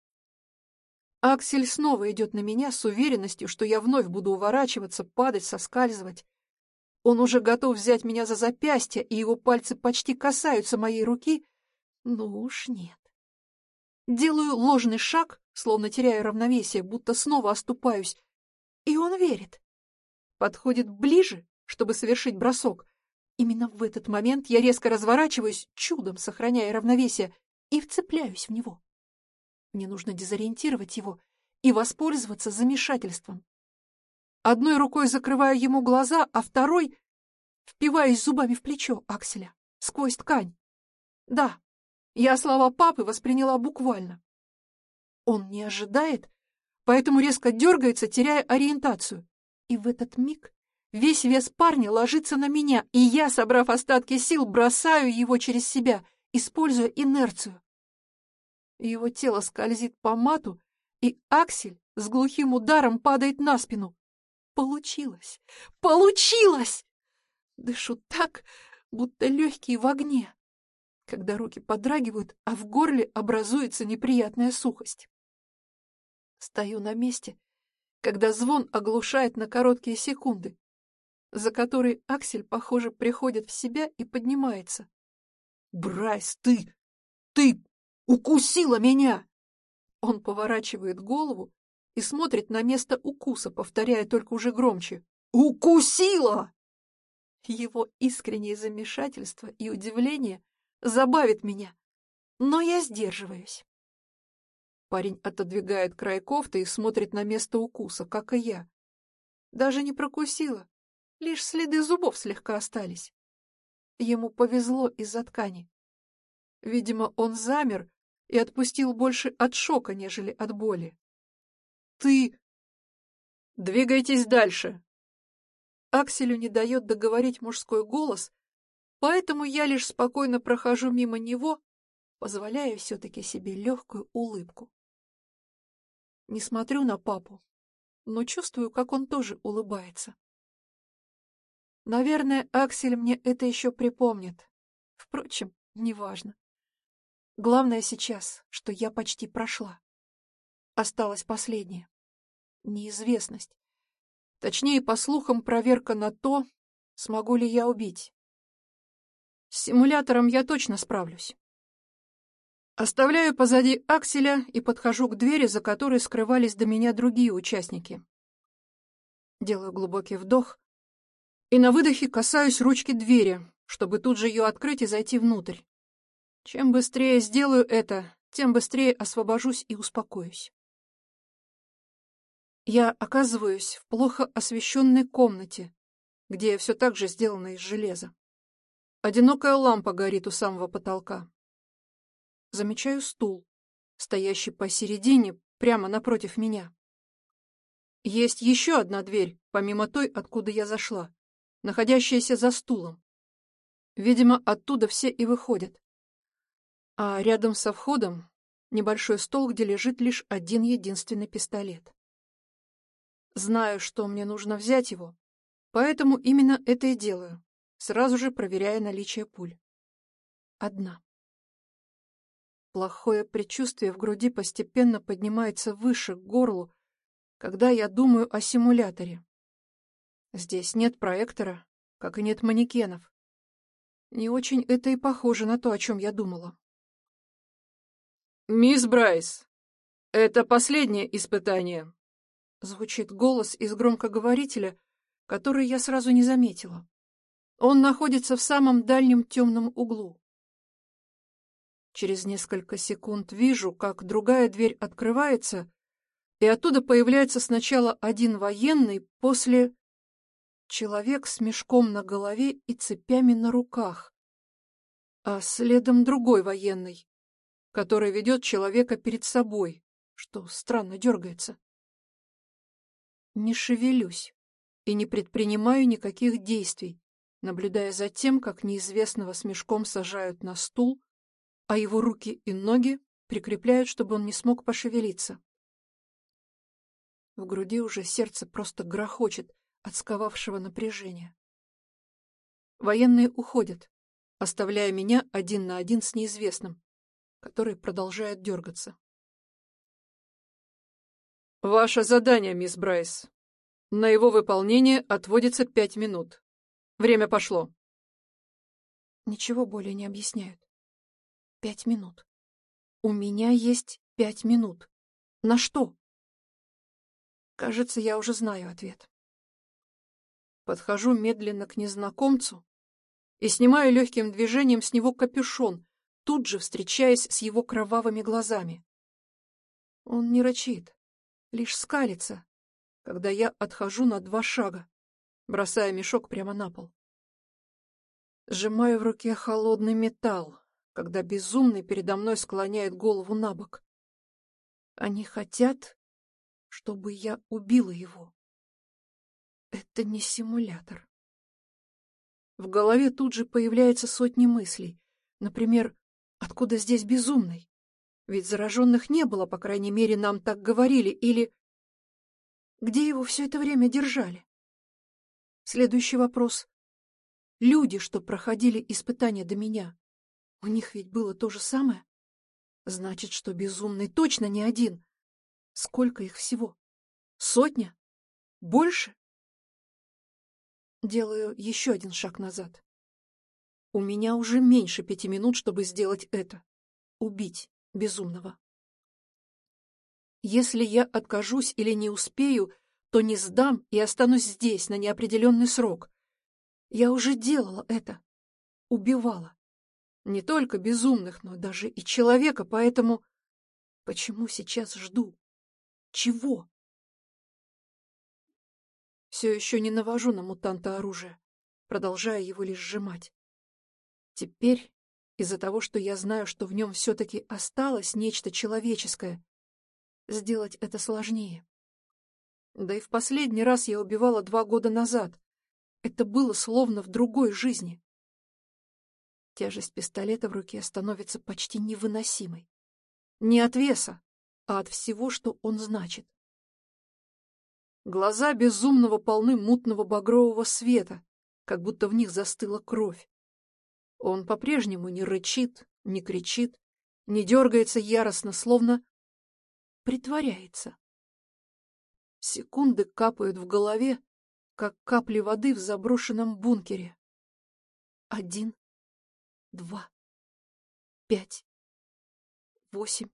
Аксель снова идет на меня с уверенностью, что я вновь буду уворачиваться, падать, соскальзывать. Он уже готов взять меня за запястье, и его пальцы почти касаются моей руки. Ну уж нет. Делаю ложный шаг, словно теряю равновесие, будто снова оступаюсь. И он верит. Подходит ближе, чтобы совершить бросок. Именно в этот момент я резко разворачиваюсь, чудом сохраняя равновесие, и вцепляюсь в него. Мне нужно дезориентировать его и воспользоваться замешательством. Одной рукой закрываю ему глаза, а второй впиваюсь зубами в плечо Акселя, сквозь ткань. Да, я слова папы восприняла буквально. Он не ожидает, поэтому резко дергается, теряя ориентацию. И в этот миг весь вес парня ложится на меня, и я, собрав остатки сил, бросаю его через себя, используя инерцию. Его тело скользит по мату, и Аксель с глухим ударом падает на спину. Получилось! Получилось! Дышу так, будто легкие в огне, когда руки подрагивают, а в горле образуется неприятная сухость. Стою на месте, когда звон оглушает на короткие секунды, за которые Аксель, похоже, приходит в себя и поднимается. «Брайс, ты укусила меня!» Он поворачивает голову и смотрит на место укуса, повторяя только уже громче. «Укусила!» Его искреннее замешательство и удивление забавит меня, но я сдерживаюсь. Парень отодвигает край кофты и смотрит на место укуса, как и я. Даже не прокусила, лишь следы зубов слегка остались. Ему повезло из-за ткани. Видимо, он замер и отпустил больше от шока, нежели от боли. «Ты...» «Двигайтесь дальше!» Акселю не дает договорить мужской голос, поэтому я лишь спокойно прохожу мимо него, позволяя все-таки себе легкую улыбку. Не смотрю на папу, но чувствую, как он тоже улыбается. Наверное, Аксель мне это еще припомнит. Впрочем, неважно. Главное сейчас, что я почти прошла. Осталось последнее. Неизвестность. Точнее, по слухам, проверка на то, смогу ли я убить. С симулятором я точно справлюсь. Оставляю позади Акселя и подхожу к двери, за которой скрывались до меня другие участники. Делаю глубокий вдох и на выдохе касаюсь ручки двери, чтобы тут же ее открыть и зайти внутрь. Чем быстрее сделаю это, тем быстрее освобожусь и успокоюсь. Я оказываюсь в плохо освещенной комнате, где все так же сделано из железа. Одинокая лампа горит у самого потолка. Замечаю стул, стоящий посередине, прямо напротив меня. Есть еще одна дверь, помимо той, откуда я зашла, находящаяся за стулом. Видимо, оттуда все и выходят. А рядом со входом небольшой стол, где лежит лишь один единственный пистолет. Знаю, что мне нужно взять его, поэтому именно это и делаю, сразу же проверяя наличие пуль. Одна. Плохое предчувствие в груди постепенно поднимается выше, к горлу, когда я думаю о симуляторе. Здесь нет проектора, как и нет манекенов. Не очень это и похоже на то, о чем я думала. «Мисс Брайс, это последнее испытание», — звучит голос из громкоговорителя, который я сразу не заметила. Он находится в самом дальнем темном углу. Через несколько секунд вижу, как другая дверь открывается, и оттуда появляется сначала один военный, после человек с мешком на голове и цепями на руках, а следом другой военный, который ведет человека перед собой, что странно дергается. Не шевелюсь и не предпринимаю никаких действий, наблюдая за тем, как неизвестного с мешком сажают на стул, а его руки и ноги прикрепляют, чтобы он не смог пошевелиться. В груди уже сердце просто грохочет от сковавшего напряжения. Военные уходят, оставляя меня один на один с неизвестным, который продолжает дергаться. «Ваше задание, мисс Брайс. На его выполнение отводится 5 минут. Время пошло». Ничего более не объясняют. 5 минут. У меня есть 5 минут. На что? Кажется, я уже знаю ответ. Подхожу медленно к незнакомцу и снимаю легким движением с него капюшон, тут же встречаясь с его кровавыми глазами. Он не рычит, лишь скалится, когда я отхожу на 2 шага, бросая мешок прямо на пол. Сжимаю в руке холодный металл, когда безумный передо мной склоняет голову на бок. Они хотят, чтобы я убила его. Это не симулятор. В голове тут же появляются сотни мыслей. Например, откуда здесь безумный? Ведь зараженных не было, по крайней мере, нам так говорили. Или где его все это время держали? Следующий вопрос. Люди, что проходили испытания до меня, у них ведь было то же самое? Значит, что безумный точно не один. Сколько их всего? 100? Больше? Делаю еще один шаг назад. У меня уже меньше 5 минут, чтобы сделать это. Убить безумного. Если я откажусь или не успею, то не сдам и останусь здесь на неопределенный срок. Я уже делала это. Убивала. Не только безумных, но даже и человека, поэтому... Почему сейчас жду? Чего? Все еще не навожу на мутанта оружие, продолжая его лишь сжимать. Теперь, из-за того, что я знаю, что в нем все-таки осталось нечто человеческое, сделать это сложнее. Да и в последний раз я убивала 2 года назад. Это было словно в другой жизни. Тяжесть пистолета в руке становится почти невыносимой. Не от веса, а от всего, что он значит. Глаза безумного полны мутного багрового света, как будто в них застыла кровь. Он по-прежнему не рычит, не кричит, не дергается яростно, словно притворяется. Секунды капают в голове, как капли воды в заброшенном бункере. 1, 2, 5, 8.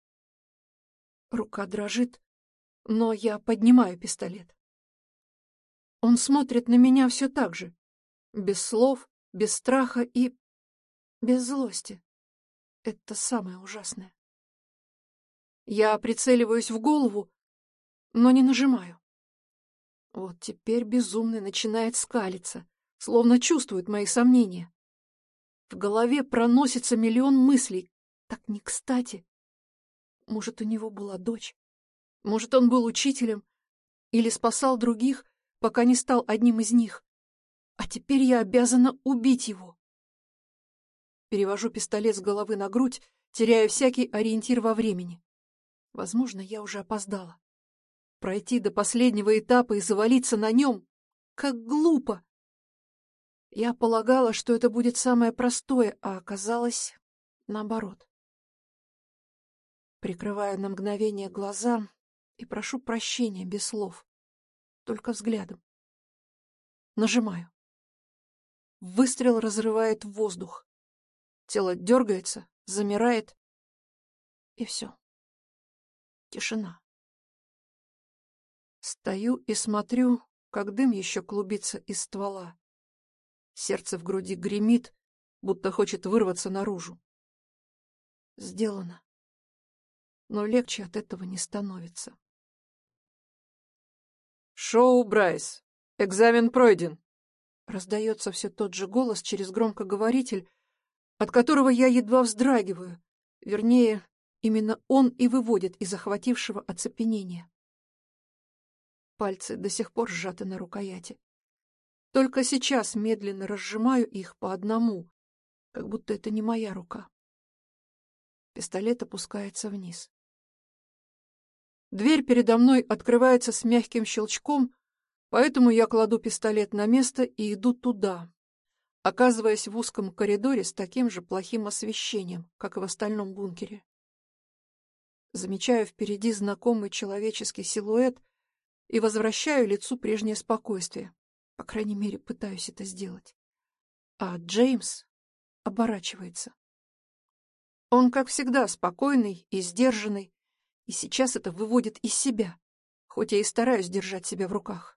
Рука дрожит, но я поднимаю пистолет. Он смотрит на меня все так же, без слов, без страха и без злости. Это самое ужасное. Я прицеливаюсь в голову, но не нажимаю. Вот теперь безумный начинает скалиться, словно чувствует мои сомнения. В голове проносится миллион мыслей, так не кстати. Может, у него была дочь? Может, он был учителем или спасал других, пока не стал одним из них? А теперь я обязана убить его. Перевожу пистолет с головы на грудь теряя всякий ориентир во времени. Возможно, я уже опоздала. Пройти до последнего этапа и завалиться на нем — как глупо! Я полагала, что это будет самое простое, а оказалось наоборот. Прикрываю на мгновение глаза и прошу прощения без слов, только взглядом. Нажимаю. Выстрел разрывает воздух. Тело дергается, замирает, и все. Тишина. Стою и смотрю, как дым еще клубится из ствола. Сердце в груди гремит, будто хочет вырваться наружу. Сделано. Но легче от этого не становится. «Шоу, Брайс! Экзамен пройден!» Раздается все тот же голос через громкоговоритель, от которого я едва вздрагиваю. Вернее, именно он и выводит из охватившего оцепенения. Пальцы до сих пор сжаты на рукояти. Только сейчас медленно разжимаю их по одному, как будто это не моя рука. Пистолет опускается вниз. Дверь передо мной открывается с мягким щелчком, поэтому я кладу пистолет на место и иду туда, оказываясь в узком коридоре с таким же плохим освещением, как и в остальном бункере. Замечаю впереди знакомый человеческий силуэт и возвращаю лицу прежнее спокойствие. По крайней мере, пытаюсь это сделать. А Джеймс оборачивается. Он, как всегда, спокойный и сдержанный, и сейчас это выводит из себя, хоть я и стараюсь держать себя в руках.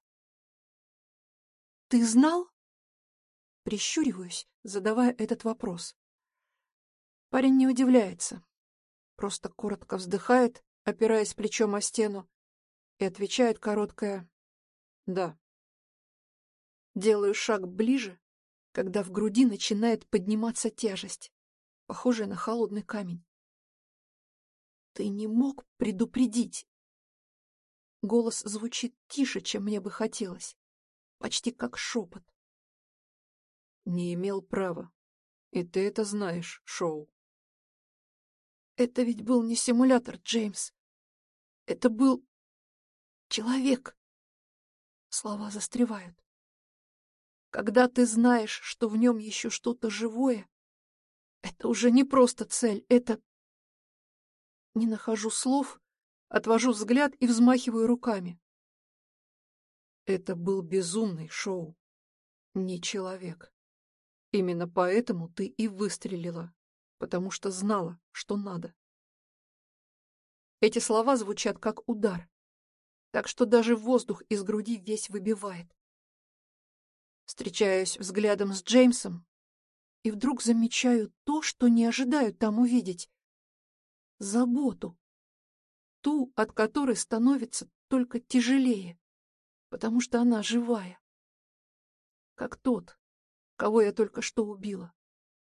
«Ты знал?» Прищуриваюсь, задавая этот вопрос. Парень не удивляется, просто коротко вздыхает, опираясь плечом о стену, и отвечает короткое «да». Делаю шаг ближе, когда в груди начинает подниматься тяжесть, похожая на холодный камень. «Ты не мог предупредить?» Голос звучит тише, чем мне бы хотелось, почти как шепот. «Не имел права. И ты это знаешь, Шоу». Это ведь был не симулятор, Джеймс. Это был человек. Слова застревают. Когда ты знаешь, что в нем еще что-то живое, это уже не просто цель, это... Не нахожу слов, отвожу взгляд и взмахиваю руками. Это был безумный, Шоу. Не человек. Именно поэтому ты и выстрелила, потому что знала, что надо. Эти слова звучат как удар, так что даже воздух из груди весь выбивает. Встречаюсь взглядом с Джеймсом и вдруг замечаю то, что не ожидаю там увидеть. Заботу. Ту, от которой становится только тяжелее, потому что она живая. Как тот, кого я только что убила.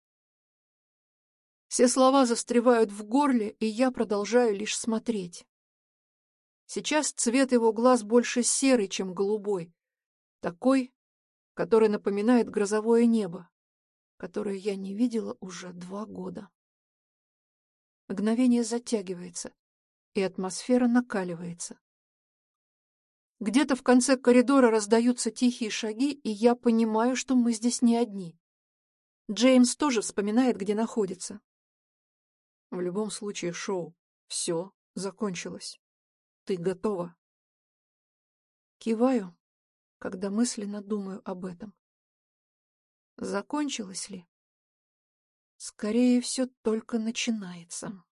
Все слова застревают в горле, и я продолжаю лишь смотреть. Сейчас цвет его глаз больше серый, чем голубой, такой, который напоминает грозовое небо, которое я не видела уже 2 года. Мгновение затягивается, и атмосфера накаливается. Где-то в конце коридора раздаются тихие шаги, и я понимаю, что мы здесь не одни. Джеймс тоже вспоминает, где находится. В любом случае, Шоу, все закончилось. Ты готова. Киваю, когда мысленно думаю об этом. Закончилось ли? Скорее, все только начинается.